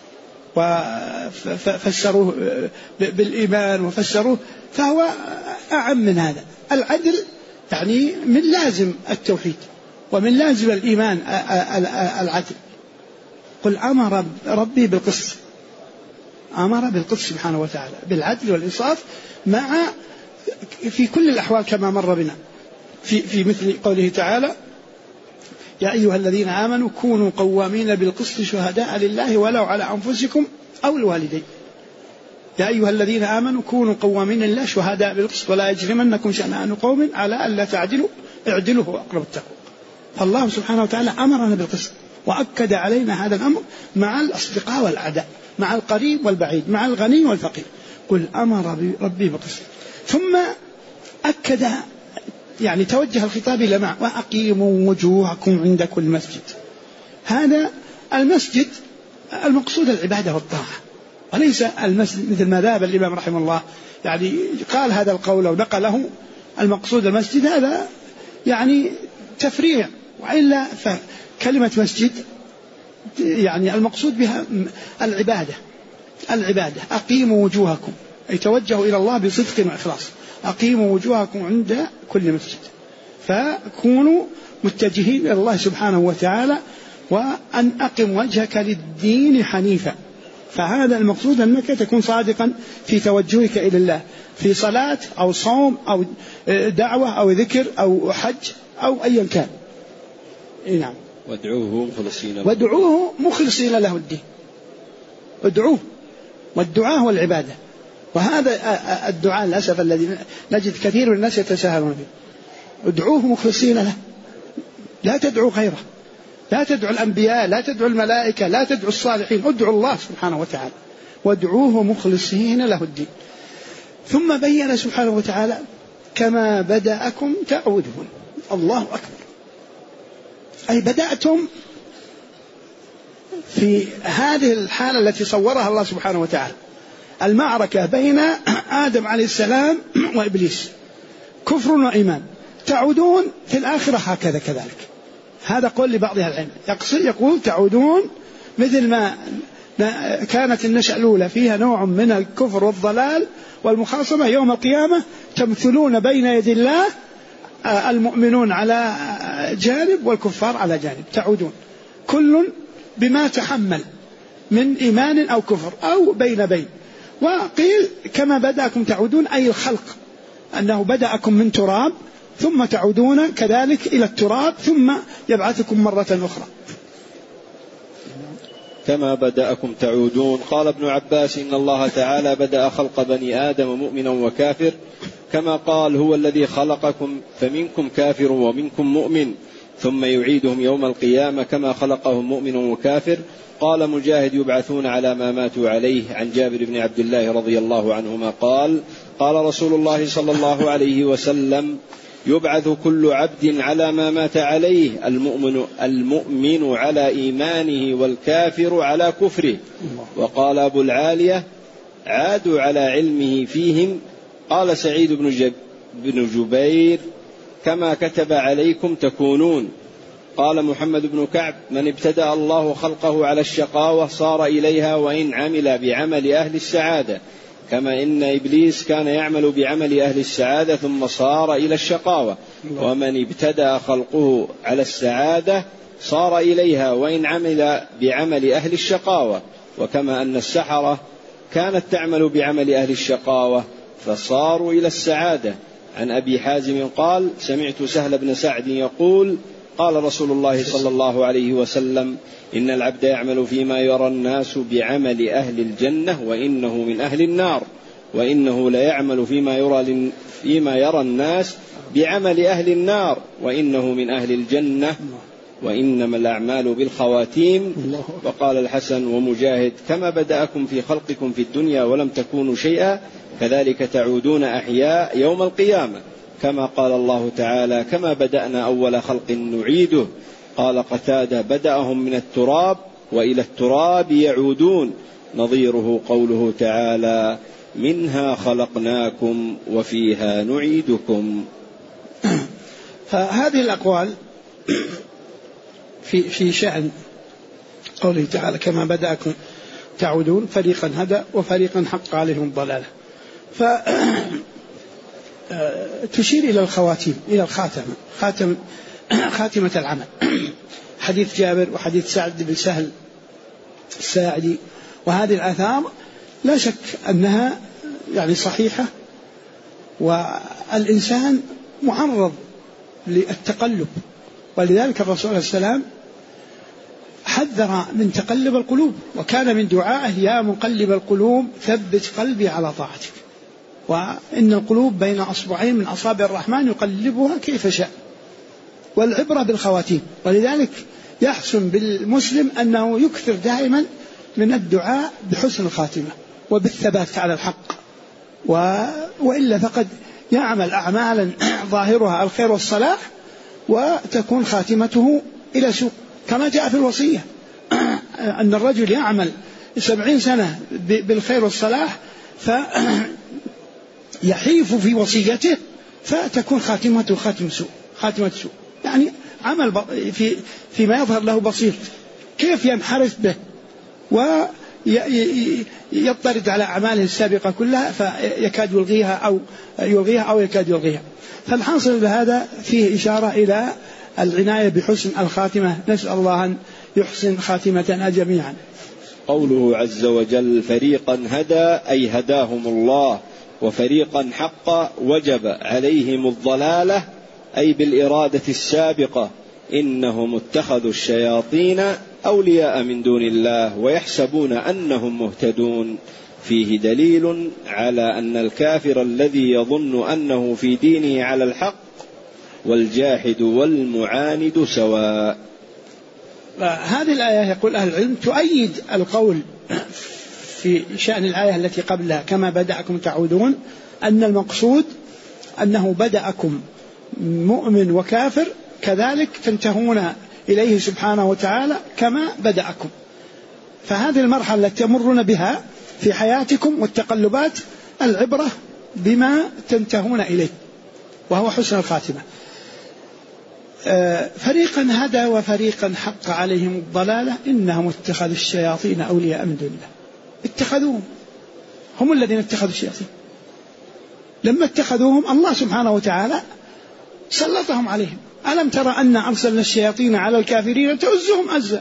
وفسروه بالإيمان وفسروه، فهو أعم من هذا. العدل يعني من لازم التوحيد ومن لازم الإيمان العدل. قل أمر ربي بالقسط، أمر بالقسط سبحانه وتعالى بالعدل والإنصاف مع في كل الأحوال كما مر بنا في مثل قوله تعالى يا أيها الذين آمنوا كونوا قوامين بالقسط شهداء لله ولو على أنفسكم أو الوالدين. يا أيها الذين آمنوا كونوا قوامين لله شهداء بالقسط ولا يجرمنكم شنآن قوم على ألا تعدلوا اعدلوا هو أقرب التقوى. فالله سبحانه وتعالى أمرنا بالقسط وأكد علينا هذا الأمر مع الأصدقاء والأعداء، مع القريب والبعيد، مع الغني والفقير. قل أمر ربي بالقسط، ثم أكد يعني توجه الخطاب إلى مع وأقيموا وجوهكم عند كل مسجد. هذا المسجد المقصود العبادة والطاعة، وليس المسجد مثل ما ذهب الإمام رحمه الله يعني قال هذا القول ونقله. المقصود المسجد هذا يعني تفريع، وإلا فكلمة مسجد يعني المقصود بها العبادة. أقيموا وجوهكم، أي توجهوا إلى الله بصدق وإخلاص. أقيموا وجوهكم عند كل مسجد، فكونوا متجهين إلى الله سبحانه وتعالى، وأن أقم وجهك للدين حنيفا. فهذا المقصود أنك تكون صادقا في توجهك إلى الله في صلاة أو صوم أو دعوة أو ذكر أو حج أو أيا كان. نعم. وادعوه مخلصين له الدين. ادعوه، والدعاء هو العبادة. وهذا الدعاء للأسف الذي نجد كثير من الناس يتساهلون به. ادعوه مخلصين له، لا تدعو غيره، لا تدعو الأنبياء، لا تدعو الملائكة، لا تدعو الصالحين، ادعو الله سبحانه وتعالى. وادعوه مخلصين له الدين. ثم بين سبحانه وتعالى كما بدأكم تعودون. الله أكبر. أي بدأتم في هذه الحالة التي صورها الله سبحانه وتعالى، المعركة بين آدم عليه السلام وإبليس، كفر وإيمان. تعودون في الآخرة هكذا كذلك. هذا قول لبعض العلم، يقول تعودون مثل ما كانت النشأة الأولى فيها نوع من الكفر والضلال والمخاصمة، يوم القيامة تمثلون بين يدي الله المؤمنون على جانب والكفار على جانب. تعودون كل بما تحمل من إيمان أو كفر أو بين. وقيل كما بدأكم تعودون أي الخلق، أنه بدأكم من تراب ثم تعودون كذلك إلى التراب ثم يبعثكم مرة أخرى. كما بدأكم تعودون. قال ابن عباس إن الله تعالى بدأ خلق بني آدم مؤمنا وكافر، كما قال هو الذي خلقكم فمنكم كافر ومنكم مؤمن، ثم يعيدهم يوم القيامة كما خلقهم مؤمن وكافر. قال مجاهد يبعثون على ما ماتوا عليه. عن جابر بن عبد الله رضي الله عنهما قال قال رسول الله صلى الله عليه وسلم يبعث كل عبد على ما مات عليه، المؤمن على إيمانه والكافر على كفره. وقال أبو العالية عادوا على علمه فيهم. قال سعيد بن جبير كما كتب عليكم تكونون. قال محمد بن كعب من ابتدأ الله خلقه على الشقاوة صار إليها وإن عمل بعمل أهل السعادة، كما إن إبليس كان يعمل بعمل أهل السعادة ثم صار إلى الشقاوة. ومن ابتدأ خلقه على السعادة صار إليها وإن عمل بعمل أهل الشقاوة، وكما أن السحرة كانت تعمل بعمل أهل الشقاوة فصاروا إلى السعادة. عن أبي حازم قال سمعت سهل بن سعد يقول قال رسول الله صلى الله عليه وسلم إن العبد يعمل فيما يرى الناس بعمل أهل الجنة وإنه من أهل النار، وإنه لا يعمل فيما يرى الناس بعمل أهل النار وإنه من أهل الجنة، وإنما الأعمال بالخواتيم. وقال الحسن ومجاهد كما بدأكم في خلقكم في الدنيا ولم تكونوا شيئا كذلك تعودون أحياء يوم القيامة، كما قال الله تعالى كما بدأنا أول خلق نعيده. قال قتادة بدأهم من التراب وإلى التراب يعودون، نظيره قوله تعالى منها خلقناكم وفيها نعيدكم. فهذه الأقوال في شأن قوله تعالى كما بدأكم تعودون، فريقا هدى وفريقا حق عليهم الضلالة. فتشير إلى الخواتيم، إلى خاتمة العمل. حديث جابر وحديث سعد بن سهل الساعدي، وهذه الآثار لا شك أنها يعني صحيحة، والإنسان معرض للتقلب، ولذلك الرسول عليه السلام حذر من تقلب القلوب، وكان من دعائه يا مقلب القلوب ثبت قلبي على طاعتك. وإن القلوب بين أصبعين من أصابع الرحمن يقلبها كيف شاء، والعبرة بالخواتيم. ولذلك يحسن بالمسلم أنه يكثر دائما من الدعاء بحسن الخاتمة وبالثبات على الحق، وإلا فقد يعمل أعمالا ظاهرها الخير والصلاح وتكون خاتمته إلى سوء، كما جاء في الوصية أن الرجل 70 سنة بالخير والصلاح فيحيف في وصيته فتكون خاتمته خاتمة سوء. يعني عمل فيما يظهر له بسيط كيف ينحرف به ويضطرد على أعماله السابقة كلها فيكاد يلغيها أو يكاد يلغيها. فالحاصل بهذا فيه إشارة إلى العناية بحسن الخاتمة. نسأل الله أن يحسن خاتمتنا جميعا. قوله عز وجل فريقا هدى أي هداهم الله، وفريقا حق وجب عليهم الضلالة أي بالإرادة السابقة، إنهم اتخذوا الشياطين أولياء من دون الله ويحسبون أنهم مهتدون. فيه دليل على أن الكافر الذي يظن أنه في دينه على الحق والجاحد والمعاند سواء. هذه الآية يقول أهل العلم تؤيد القول في شأن الآية التي قبلها كما بدأكم تعودون، أن المقصود أنه بدأكم مؤمن وكافر كذلك تنتهون إليه سبحانه وتعالى كما بدأكم. فهذه المرحلة التي تمرون بها في حياتكم والتقلبات العبرة بما تنتهون إليه وهو حسن الخاتمة. فريقا هدى وفريقا حق عليهم الضلالة إنهم اتخذوا الشياطين أولياء من دون الله. اتخذوهم، هم الذين اتخذوا الشياطين. لما اتخذوهم الله سبحانه وتعالى سلطهم عليهم. ألم ترى أن أرسلنا الشياطين على الكافرين تؤزهم أزا،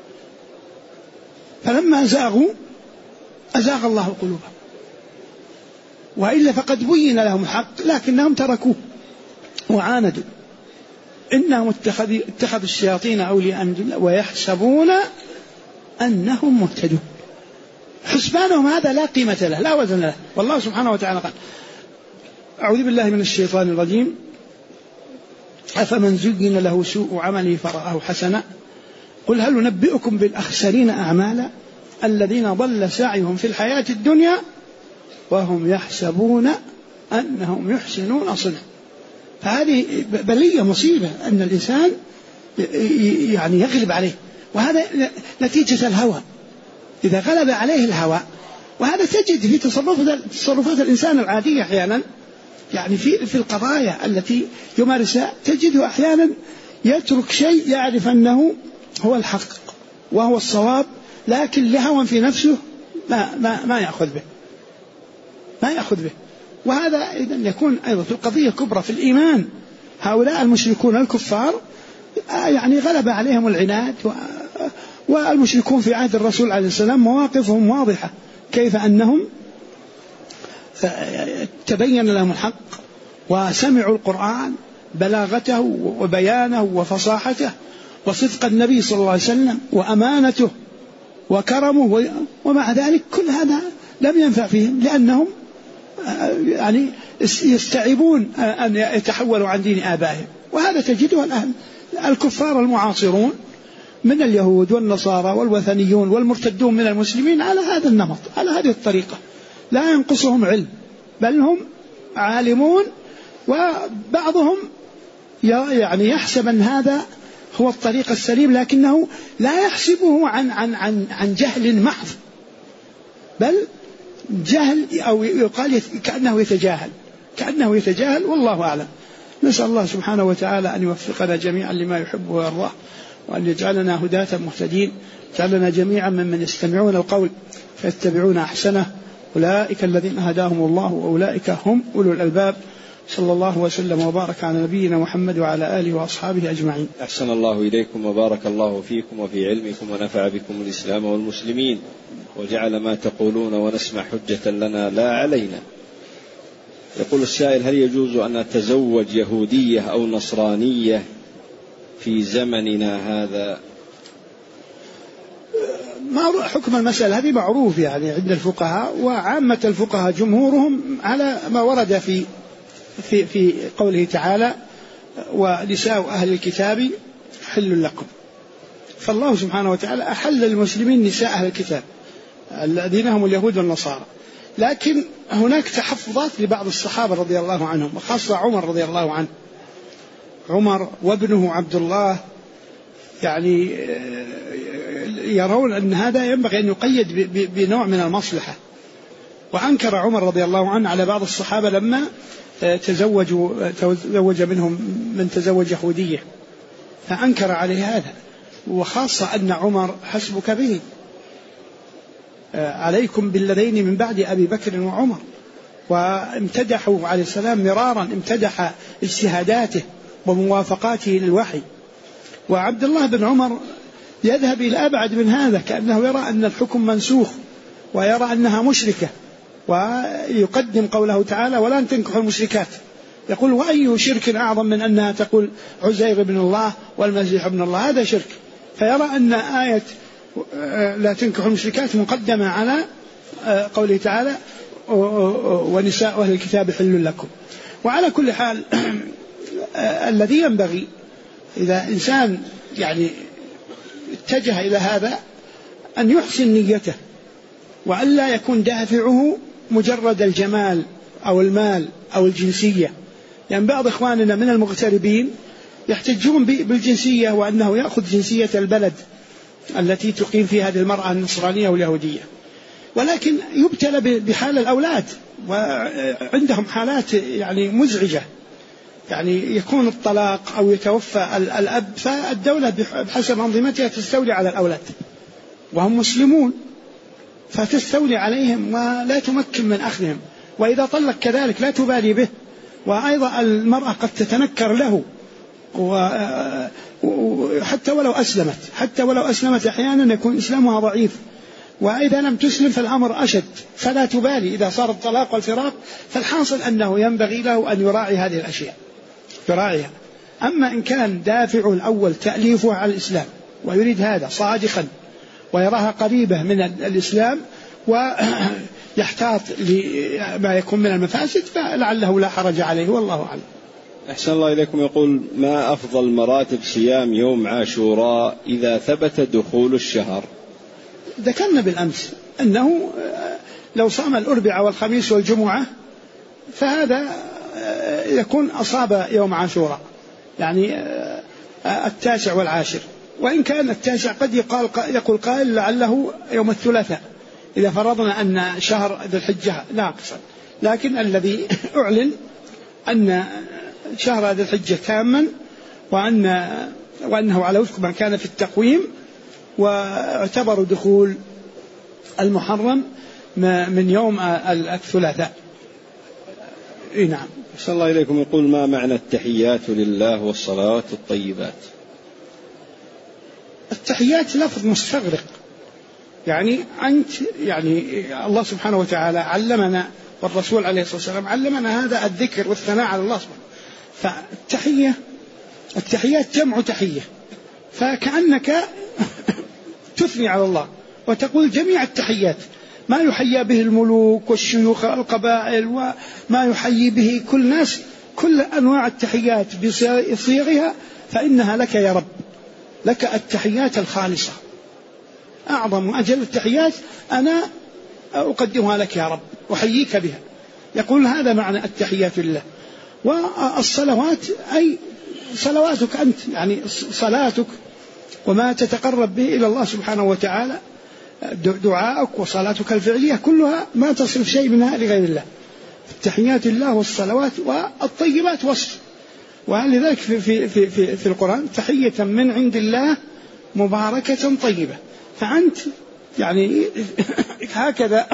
فلما زاغوا أزاغ الله قلوبهم، وإلا فقد بين لهم الحق لكنهم تركوه وعاندوا. إنهم اتخذوا الشياطين أولياء من دون الله ويحسبون أنهم مهتدون. حسبانهم هذا لا قيمة له لا وزن له. والله سبحانه وتعالى قال أعوذ بالله من الشيطان الرجيم أفمن زين له سوء عمله فرآه حسنا قل هل ننبئكم بالأخسرين أعمالا الذين ضل سعيهم في الحياة الدنيا وهم يحسبون أنهم يحسنون صنعا. فهذه بلية مصيبة أن الإنسان يعني يغلب عليه، وهذا نتيجة الهوى. إذا غلب عليه الهوى، وهذا تجد في تصرفات الإنسان العادية أحيانا، يعني في القضايا التي يمارسها تجده أحيانا يترك شيء يعرف أنه هو الحق وهو الصواب، لكن لهوى في نفسه ما يأخذ به. وهذا إذن يكون أيضا في قضية كبرى في الإيمان. هؤلاء المشركون الكفار يعني غلب عليهم العناد، والمشركون في عهد الرسول عليه السلام مواقفهم واضحة، كيف أنهم تبين لهم الحق وسمعوا القرآن بلاغته وبيانه وفصاحته وصدق النبي صلى الله عليه وسلم وأمانته وكرمه، ومع ذلك كل هذا لم ينفع فيهم، لأنهم يعني يستعيبون أن يتحولوا عن دين آبائهم. وهذا تجده الآن الكفار المعاصرون من اليهود والنصارى والوثنيون والمرتدون من المسلمين على هذا النمط، على هذه الطريقة، لا ينقصهم علم بل هم عالمون، وبعضهم يعني يحسب أن هذا هو الطريق السليم لكنه لا يحسبه عن جهل محض، بل جهل أو يقال كأنه يتجاهل والله أعلم. نسأل الله سبحانه وتعالى أن يوفقنا جميعا لما يحبه ويرضاه، وأن يجعلنا هداة مهتدين، يجعلنا جميعا ممن يستمعون القول فيتبعون أحسنه، أولئك الذين هداهم الله وأولئك هم أولو الألباب. صلى الله وسلم وبارك على نبينا محمد وعلى آله وأصحابه أجمعين. أحسن الله إليكم وبارك الله فيكم وفي علمكم ونفع بكم الإسلام والمسلمين، وجعل ما تقولون ونسمع حجة لنا لا علينا. يقول السائل: هل يجوز أن أتزوج يهودية أو نصرانية في زمننا هذا؟ ما حكم المسألة هذه معروف يعني عند الفقهاء، وعامة الفقهاء جمهورهم على ما ورد في قوله تعالى: ونساء أهل الكتاب حل لكم. فالله سبحانه وتعالى أحل المسلمين نساء أهل الكتاب الذين هم اليهود والنصارى، لكن هناك تحفظات لبعض الصحابة رضي الله عنهم، وخاصة عمر رضي الله عنه. عمر وابنه عبد الله يعني يرون أن هذا ينبغي أن يقيد بنوع من المصلحة. وأنكر عمر رضي الله عنه على بعض الصحابة لما تزوج منهم من تزوج يهودية، فأنكر عليه هذا، وخاصة أن عمر حسبك به، عليكم بالذين من بعد أبي بكر وعمر. وامتدحوا عليه السلام مرارا، امتدح اجتهاداته وموافقاته للوحي. وعبد الله بن عمر يذهب إلى أبعد من هذا، كأنه يرى أن الحكم منسوخ ويرى أنها مشركة، ويقدم قوله تعالى ولا تنكحوا المشركات، يقول وأي شرك أعظم من أنها تقول عزير بن الله والمسيح ابن الله، هذا شرك. فيرى أن آية لا تنكحوا المشركات مقدمة على قوله تعالى ونساء أهل الكتاب حل لكم. وعلى كل حال الذي ينبغي إذا إنسان يعني اتجه إلى هذا أن يحسن نيته، وألا يكون دافعه مجرد الجمال أو المال أو الجنسية. يعني بعض إخواننا من المغتربين يحتجون بالجنسية وأنه يأخذ جنسية البلد التي تقيم فيها هذه المرأة النصرانية واليهودية، ولكن يبتلى بحال الأولاد، وعندهم حالات يعني مزعجة، يعني يكون الطلاق أو يتوفى الأب، فالدولة بحسب أنظمتها تستولي على الأولاد وهم مسلمون، فتستولي عليهم ولا تمكن من أخذهم، وإذا طلق كذلك لا تبالي به. وأيضا المرأة قد تتنكر له حتى ولو أسلمت أحيانا يكون إسلامها ضعيف، وإذا لم تسلم فالأمر أشد، فلا تبالي إذا صار الطلاق والفراق. فالحاصل أنه ينبغي له أن يراعي هذه الأشياء، يراعيها. أما إن كان دافعه الأول تأليفه على الإسلام ويريد هذا صادقا ويراها قريبة من الإسلام ويحتاط لما يكون من المفاسد، فلعله لا حرج عليه، والله أعلم. أحسن الله إليكم. يقول ما أفضل مراتب صيام يوم عاشوراء إذا ثبت دخول الشهر؟ ذكرنا بالأمس أنه لو صام الأربعاء والخميس والجمعة فهذا يكون أصاب يوم عاشوراء، يعني التاسع والعاشر. وإن كان التاسع قد يقول قائل لعله يوم الثلاثاء إذا فرضنا أن شهر ذي الحجة ناقصا، لكن الذي أعلن أن شهر ذي الحجة تاما، وأنه على وفق ما كان في التقويم، واعتبروا دخول المحرم من يوم الثلاثاء. نعم. أحسن الله إليكم. يقول ما معنى التحيات لله والصلوات الطيبات؟ التحيات لفظ مستغرق، يعني أنت يعني الله سبحانه وتعالى علمنا، والرسول عليه الصلاة والسلام علمنا هذا الذكر والثناء على الله سبحانه. فالتحيات جمع تحية، فكأنك تثني على الله وتقول جميع التحيات، ما يحيى به الملوك والشيوخ القبائل وما يحيي به كل ناس، كل أنواع التحيات بصيغها، فإنها لك يا رب، لك التحيات الخالصة، أعظم وأجل التحيات أنا أقدمها لك يا رب، أحييك بها. يقول هذا معنى التحيات لله. والصلوات أي صلواتك أنت، يعني صلاتك وما تتقرب به إلى الله سبحانه وتعالى، دعائك وصلاتك الفعلية كلها ما تصرف شيء منها لغير الله. التحيات الله والصلوات والطيبات وصف، ولذلك في القرآن تحية من عند الله مباركة طيبة. فأنت يعني هكذا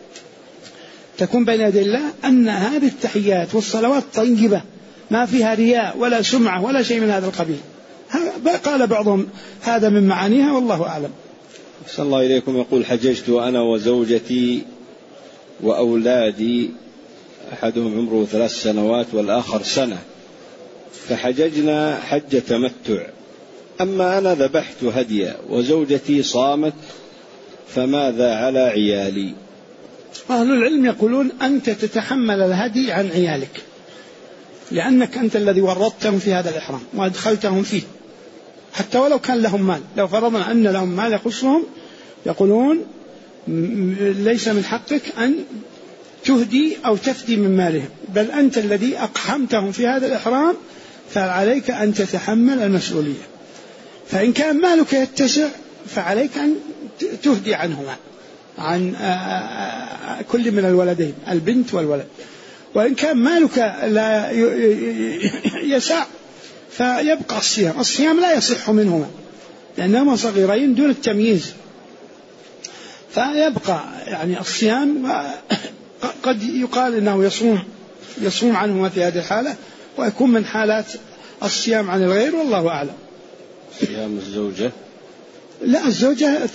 تكون بين يدي الله أن هذه التحيات والصلوات طيبة ما فيها رياء ولا سمعة ولا شيء من هذا القبيل. قال بعضهم هذا من معانيها، والله أعلم. أحسن الله إليكم. يقول حججت أنا وزوجتي وأولادي، أحدهم عمره 3 سنوات والآخر سنة، فحججنا حج تمتع، أما أنا ذبحت هديا وزوجتي صامت، فماذا على عيالي؟ أهل العلم يقولون أنت تتحمل الهدي عن عيالك، لأنك أنت الذي ورطتهم في هذا الإحرام وأدخلتهم فيه، حتى ولو كان لهم مال. لو فرضنا أن لهم مال يخصهم يقولون ليس من حقك أن تهدي أو تفدي من مالهم، بل أنت الذي أقحمتهم في هذا الإحرام، فعليك أن تتحمل المسؤولية. فإن كان مالك يتسع فعليك أن تهدي عنهما، عن كل من الولدين، البنت والولد. وإن كان مالك لا يسع فيبقى الصيام لا يصح منهما لأنهما صغيرين دون التمييز، فيبقى يعني الصيام. قد يقال إنه يصوم عنهما في هذه الحالة، ويكون من حالات الصيام عن الغير، والله أعلم. صيام الزوجة؟ لا، الزوجة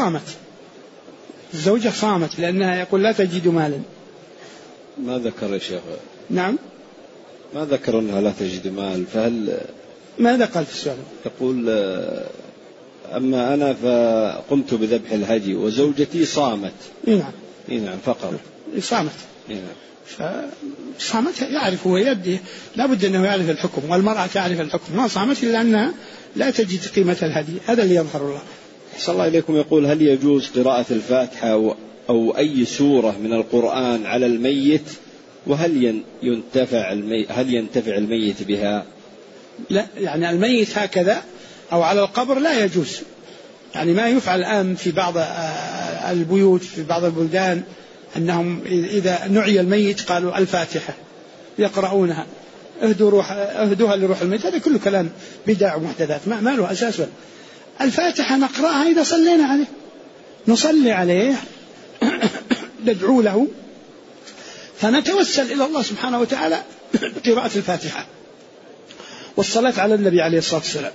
صامت لأنها يقول لا تجد مالا. ما ذكر يا شيخ؟ نعم، ما ذكر أنها لا تجد مال، فهل ماذا قال في السؤال؟ يقول أما أنا فقمت بذبح الهدي وزوجتي صامت. نعم فقط صامت. نعم. فصامت يعرف، هو يبدي لا بد أنه يعرف الحكم، والمرأة تعرف الحكم، ما صامت إلا أنها لا تجد قيمة الهدي، هذا اللي يظهر الله. صلى الله عليكم. يقول هل يجوز قراءة الفاتحة أو أي سورة من القرآن على الميت، وهل ينتفع الميت بها؟ لا، يعني الميت هكذا أو على القبر لا يجوز، يعني ما يفعل الآن في بعض البيوت في بعض البلدان أنهم إذا نعي الميت قالوا الفاتحة يقرؤونها، اهدوها لروح الميت، هذا كله كلام بدع ومحدثات ما له أساس. الفاتحة نقرأها إذا صلينا عليه، نصلي عليه ندعو له، فنتوسل إلى الله سبحانه وتعالى بقراءة الفاتحة والصلاة على النبي عليه الصلاة والسلام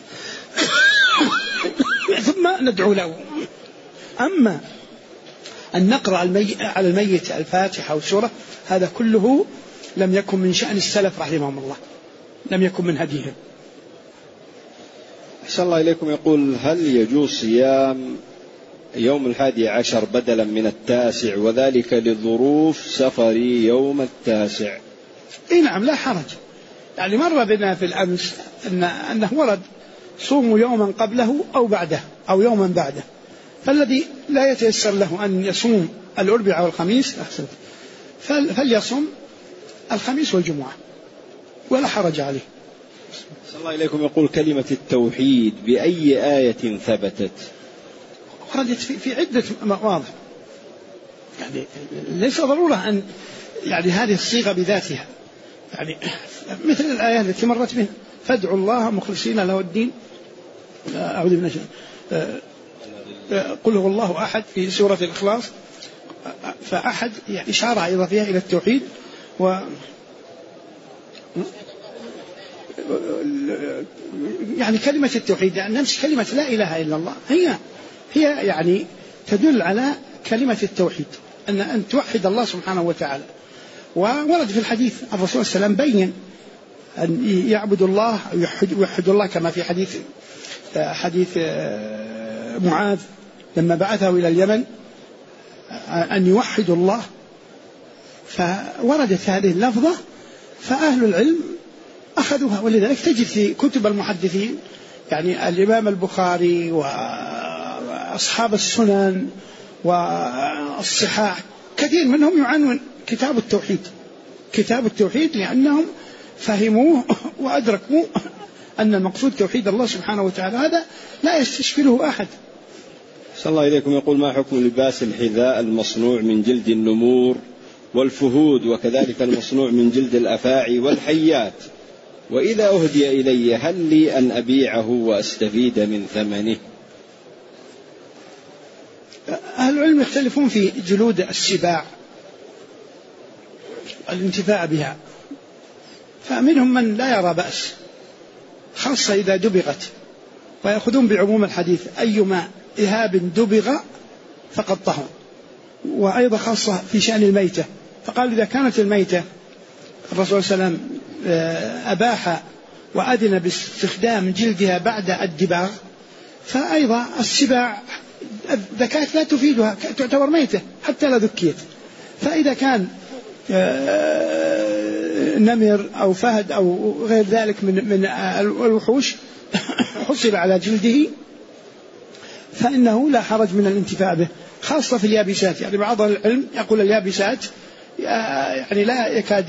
ثم ندعو له. أما أن نقرأ على الميت الفاتحة والسورة هذا كله لم يكن من شأن السلف رحمهم الله، لم يكن من هديهم. أحسن الله إليكم. يقول هل يجوز صيام يوم 11 بدلا من 9، وذلك لظروف سفري يوم 9؟ نعم لا حرج، يعني مر بنا في الأمس أنه ورد صوموا يوما قبله أو بعده أو يوما بعده، فالذي لا يتيسر له أن يصوم الأربعاء والخميس أحسن فليصوم الخميس والجمعة ولا حرج عليه. صلى الله إليكم. يقول كلمة التوحيد بأي آية ثبتت؟ خرجت في عدة مواضع، يعني ليس ضرورة أن يعني هذه الصيغة بذاتها، يعني مثل الآية التي مرت بنا فادعوا الله مخلصين له الدين، أعوذ بالله قل هو الله أحد في سورة الإخلاص، فأحد يعني إشارة أيضا فيها إلى التوحيد. يعني كلمة التوحيد يعني نفس كلمة لا إله إلا الله هي يعني تدل على كلمة التوحيد، أن توحد الله سبحانه وتعالى. وورد في الحديث الرسول صلى الله عليه وسلم بين أن يعبد الله ويوحد الله، كما في حديث معاذ لما بعثه إلى اليمن أن يوحدوا الله، فوردت هذه اللفظة فأهل العلم أخذوها، ولذلك تجد في كتب المحدثين يعني الإمام البخاري وأصحاب السنن والصحاح كثير منهم يعنون كتاب التوحيد لأنهم فهموه وأدركوا أن المقصود توحيد الله سبحانه وتعالى، هذا لا يستشكله أحد. صلى الله إليكم. يقول ما حكم لباس الحذاء المصنوع من جلد النمور والفهود، وكذلك المصنوع من جلد الأفاعي والحيات، وإذا أهدي إلي هل لي أن أبيعه وأستفيد من ثمنه؟ أهل العلم يختلفون في جلود السباع الانتفاع بها، فمنهم من لا يرى بأس خاصة إذا دبغت، ويأخذون بعموم الحديث أيما إهاب دبغ فقد طهر، وأيضا خاصة في شأن الميتة، فقال إذا كانت الميتة الرسول صلى الله عليه وسلم أباح وأذن باستخدام جلدها بعد الدباغ، فأيضا السباع الذكاة لا تفيدها، تعتبر ميتة حتى لا ذكيت، فإذا كان نمر أو فهد أو غير ذلك من الوحوش حصل على جلده فإنه لا حرج من الانتفاع به، خاصة في اليابسات. يعني بعض العلم يقول اليابسات يعني لا يكاد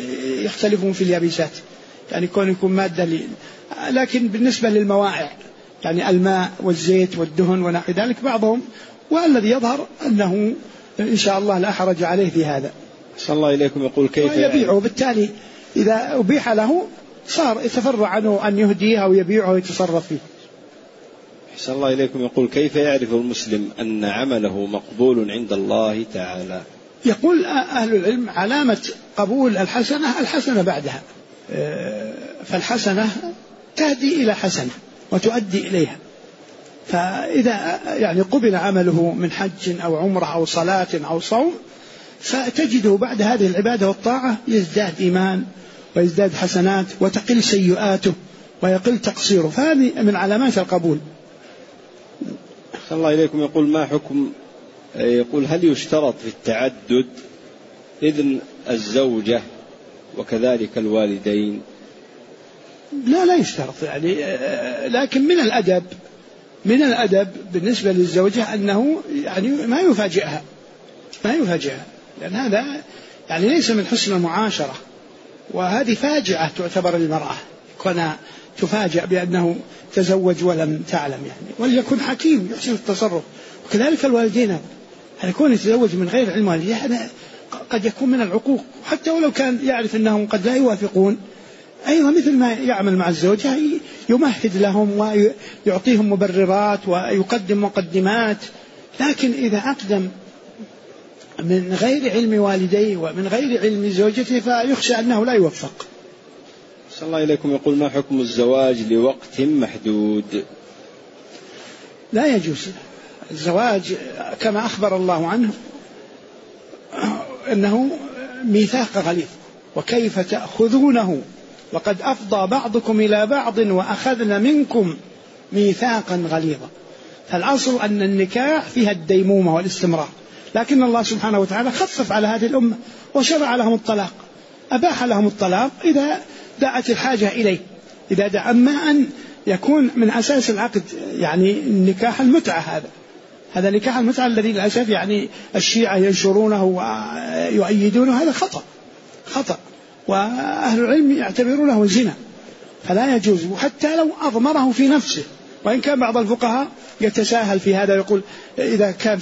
يختلفون في اليابسات، يعني يكون مادة لكن بالنسبة للموائع يعني الماء والزيت والدهن ونحو ذلك بعضهم، والذي يظهر أنه إن شاء الله لا حرج عليه في هذا. صلى الله إليكم يقول كيف يبيعه، بالتالي إذا أبيح له صار يتفرع عنه أن يهديه أو يبيعه ويتصرف فيه. صلى الله إليكم يقول كيف يعرف المسلم أن عمله مقبول عند الله تعالى؟ يقول أهل العلم علامة قبول الحسنة بعدها، فالحسنة تهدي إلى حسنة وتؤدي إليها، فإذا يعني قبل عمله من حج أو عمرة أو صلاة أو صوم فتجده بعد هذه العبادة والطاعة يزداد إيمان ويزداد حسنات وتقل سيئاته ويقل تقصيره، فهذه من علامات القبول. صلى الله إليكم يقول ما حكم، يقول هل يشترط في التعدد إذن الزوجة وكذلك الوالدين؟ لا يشترط يعني، لكن من الأدب بالنسبة للزوجة أنه يعني ما يفاجئها، لأن هذا يعني ليس من حسن المعاشرة، وهذه فاجعة تعتبر للمرأة كونها تفاجأ بأنه تزوج ولم تعلم يعني، وليكن حكيم يحسن التصرف. وكذلك الوالدين، أن يكون يتزوج من غير علم والديه هذا قد يكون من العقوق، حتى ولو كان يعرف أنهم قد لا يوافقون، أيضا مثل ما يعمل مع الزوجة يمهد لهم ويعطيهم مبررات ويقدم مقدمات، لكن إذا أقدم من غير علم والديه ومن غير علم زوجته فيخشى أنه لا يوفق. صلى الله إليكم يقول ما حكم الزواج لوقت محدود؟ لا يجوز الزواج كما أخبر الله عنه أنه ميثاق غليظ، وكيف تأخذونه وقد أفضى بعضكم إلى بعض وأخذن منكم ميثاقا غليظا. فالأصل أن النكاح فيها الديمومة والاستمرار، لكن الله سبحانه وتعالى خفف على هذه الأمة وشرع لهم الطلاق، أباح لهم الطلاق إذا دعت الحاجة إليه، إذا دعا، أما أن يكون من أساس العقد يعني نكاح المتعة، هذا نكاح المتعة الذي للأسف يعني الشيعة ينشرونه ويؤيدونه، هذا خطأ، وأهل العلم يعتبرونه زنا، فلا يجوز، وحتى لو أضمره في نفسه، وإن كان بعض الفقهاء يتساهل في هذا، يقول إذا كان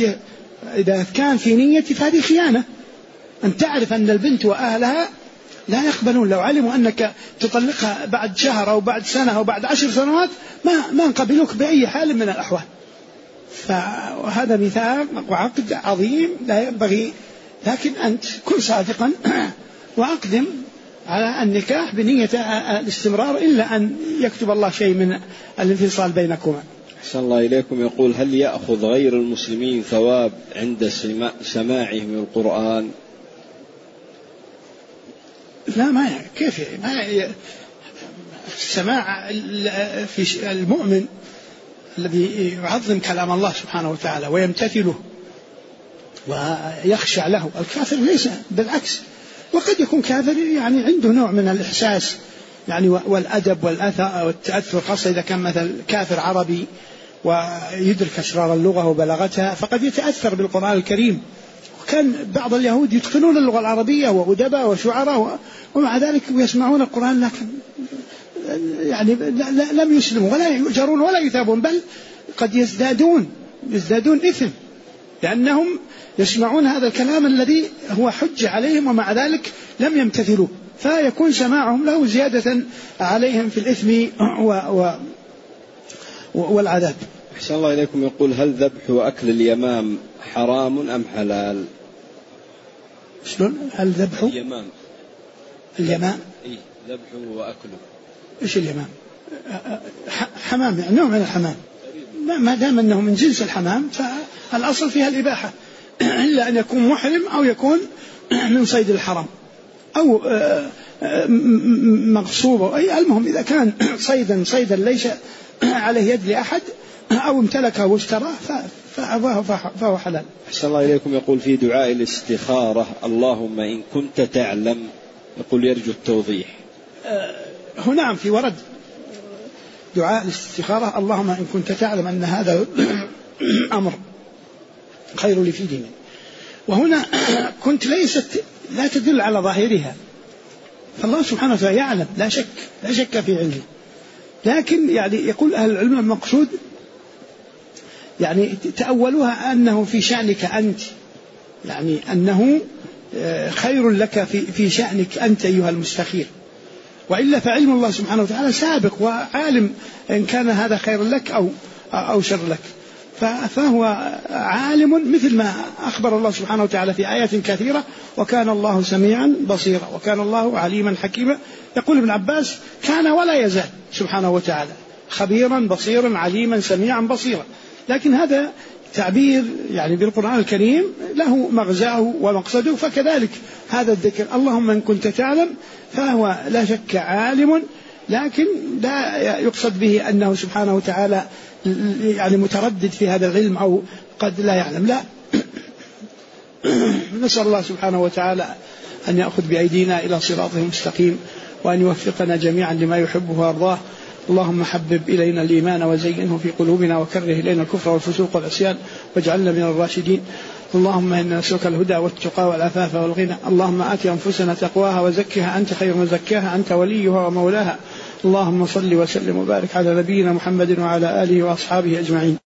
في نيته فهذه خيانة، أن تعرف أن البنت وأهلها لا يقبلون، لو علموا أنك تطلقها بعد شهر أو بعد سنة أو بعد 10 سنوات ما نقبلوك بأي حال من الأحوال. فهذا ميثاق وعقد عظيم لا ينبغي، لكن أنت كن صادقا وأقدم على النكاح بنية الاستمرار إلا أن يكتب الله شيء من الانفصال بينكما. أحسن الله إليكم يقول هل يأخذ غير المسلمين ثواب عند سماعهم القرآن؟ لا، كيف السماع في المؤمن الذي يعظم كلام الله سبحانه وتعالى ويمتثله ويخشع له، الكافر ليس، بالعكس، وقد يكون كافر يعني عنده نوع من الإحساس يعني والأدب والأثر والتأثر، خاصة إذا كان مثل كافر عربي ويدرك أسرار اللغة وبلاغتها فقد يتأثر بالقرآن الكريم. وكان بعض اليهود يتقنون اللغة العربية وأدباء وشعراء ومع ذلك يسمعون القرآن لكن يعني لم يسلموا ولا يؤجرون ولا يثابون، بل قد يزدادون إثم لأنهم يسمعون هذا الكلام الذي هو حجة عليهم ومع ذلك لم يمتثلوا، فيكون سماعهم له زيادة عليهم في الإثم والعذاب. أحسن الله إليكم يقول هل ذبح وأكل اليمام حرام أم حلال؟ شلون؟ هل ذبح اليمام؟ إيه، ذبحه وأكله. إيش اليمام؟ حمام، يعني نوع من الحمام، ما دام أنه من جنس الحمام فالأصل فيها الإباحة إلا أن يكون محرم أو يكون من صيد الحرم أو مغصوب، أي المهم إذا كان صيدا ليس عليه يد لأحد أو امتلكه واشتراه فهو حلال. أحسن الله إليكم يقول في دعاء الاستخارة اللهم إن كنت تعلم، يقول يرجو التوضيح. هنا في ورد دعاء الاستخارة اللهم إن كنت تعلم أن هذا أمر خير لي في ديني، وهنا كنت لا تدل على ظاهرها، فالله سبحانه وتعالى يعلم لا شك في علمه، لكن يعني يقول أهل العلم المقصود يعني تأولوها أنه في شأنك أنت، يعني أنه خير لك في شأنك أنت أيها المستخير، وإلا فعلم الله سبحانه وتعالى سابق وعالم إن كان هذا خير لك أو شر لك، فهو عالم مثل ما أخبر الله سبحانه وتعالى في آيات كثيرة: وكان الله سميعا بصيرا وكان الله عليما حكيما. يقول ابن عباس: كان ولا يزال سبحانه وتعالى خبيرا بصيرا عليما سميعا بصيرا. لكن هذا تعبير يعني بالقرآن الكريم له مغزاه ومقصده، فكذلك هذا الذكر: اللهم إن كنت تعلم، فهو لا شك عالم، لكن لا يقصد به أنه سبحانه وتعالى يعني متردد في هذا العلم أو قد لا يعلم، لا. نسأل الله سبحانه وتعالى أن يأخذ بأيدينا إلى صراطه المستقيم، وأن يوفقنا جميعا لما يحبه ويرضاه. اللهم حبب إلينا الإيمان وزينه في قلوبنا، وكره إلينا الكفر والفسوق والعصيان، واجعلنا من الراشدين. اللهم إنا نسألك الهدى والتقى والعفاف والغنى. اللهم آت أنفسنا تقواها وزكها أنت خير من زكاها، أنت وليها ومولاها. اللهم صل وسلم وبارك على نبينا محمد وعلى آله وأصحابه أجمعين.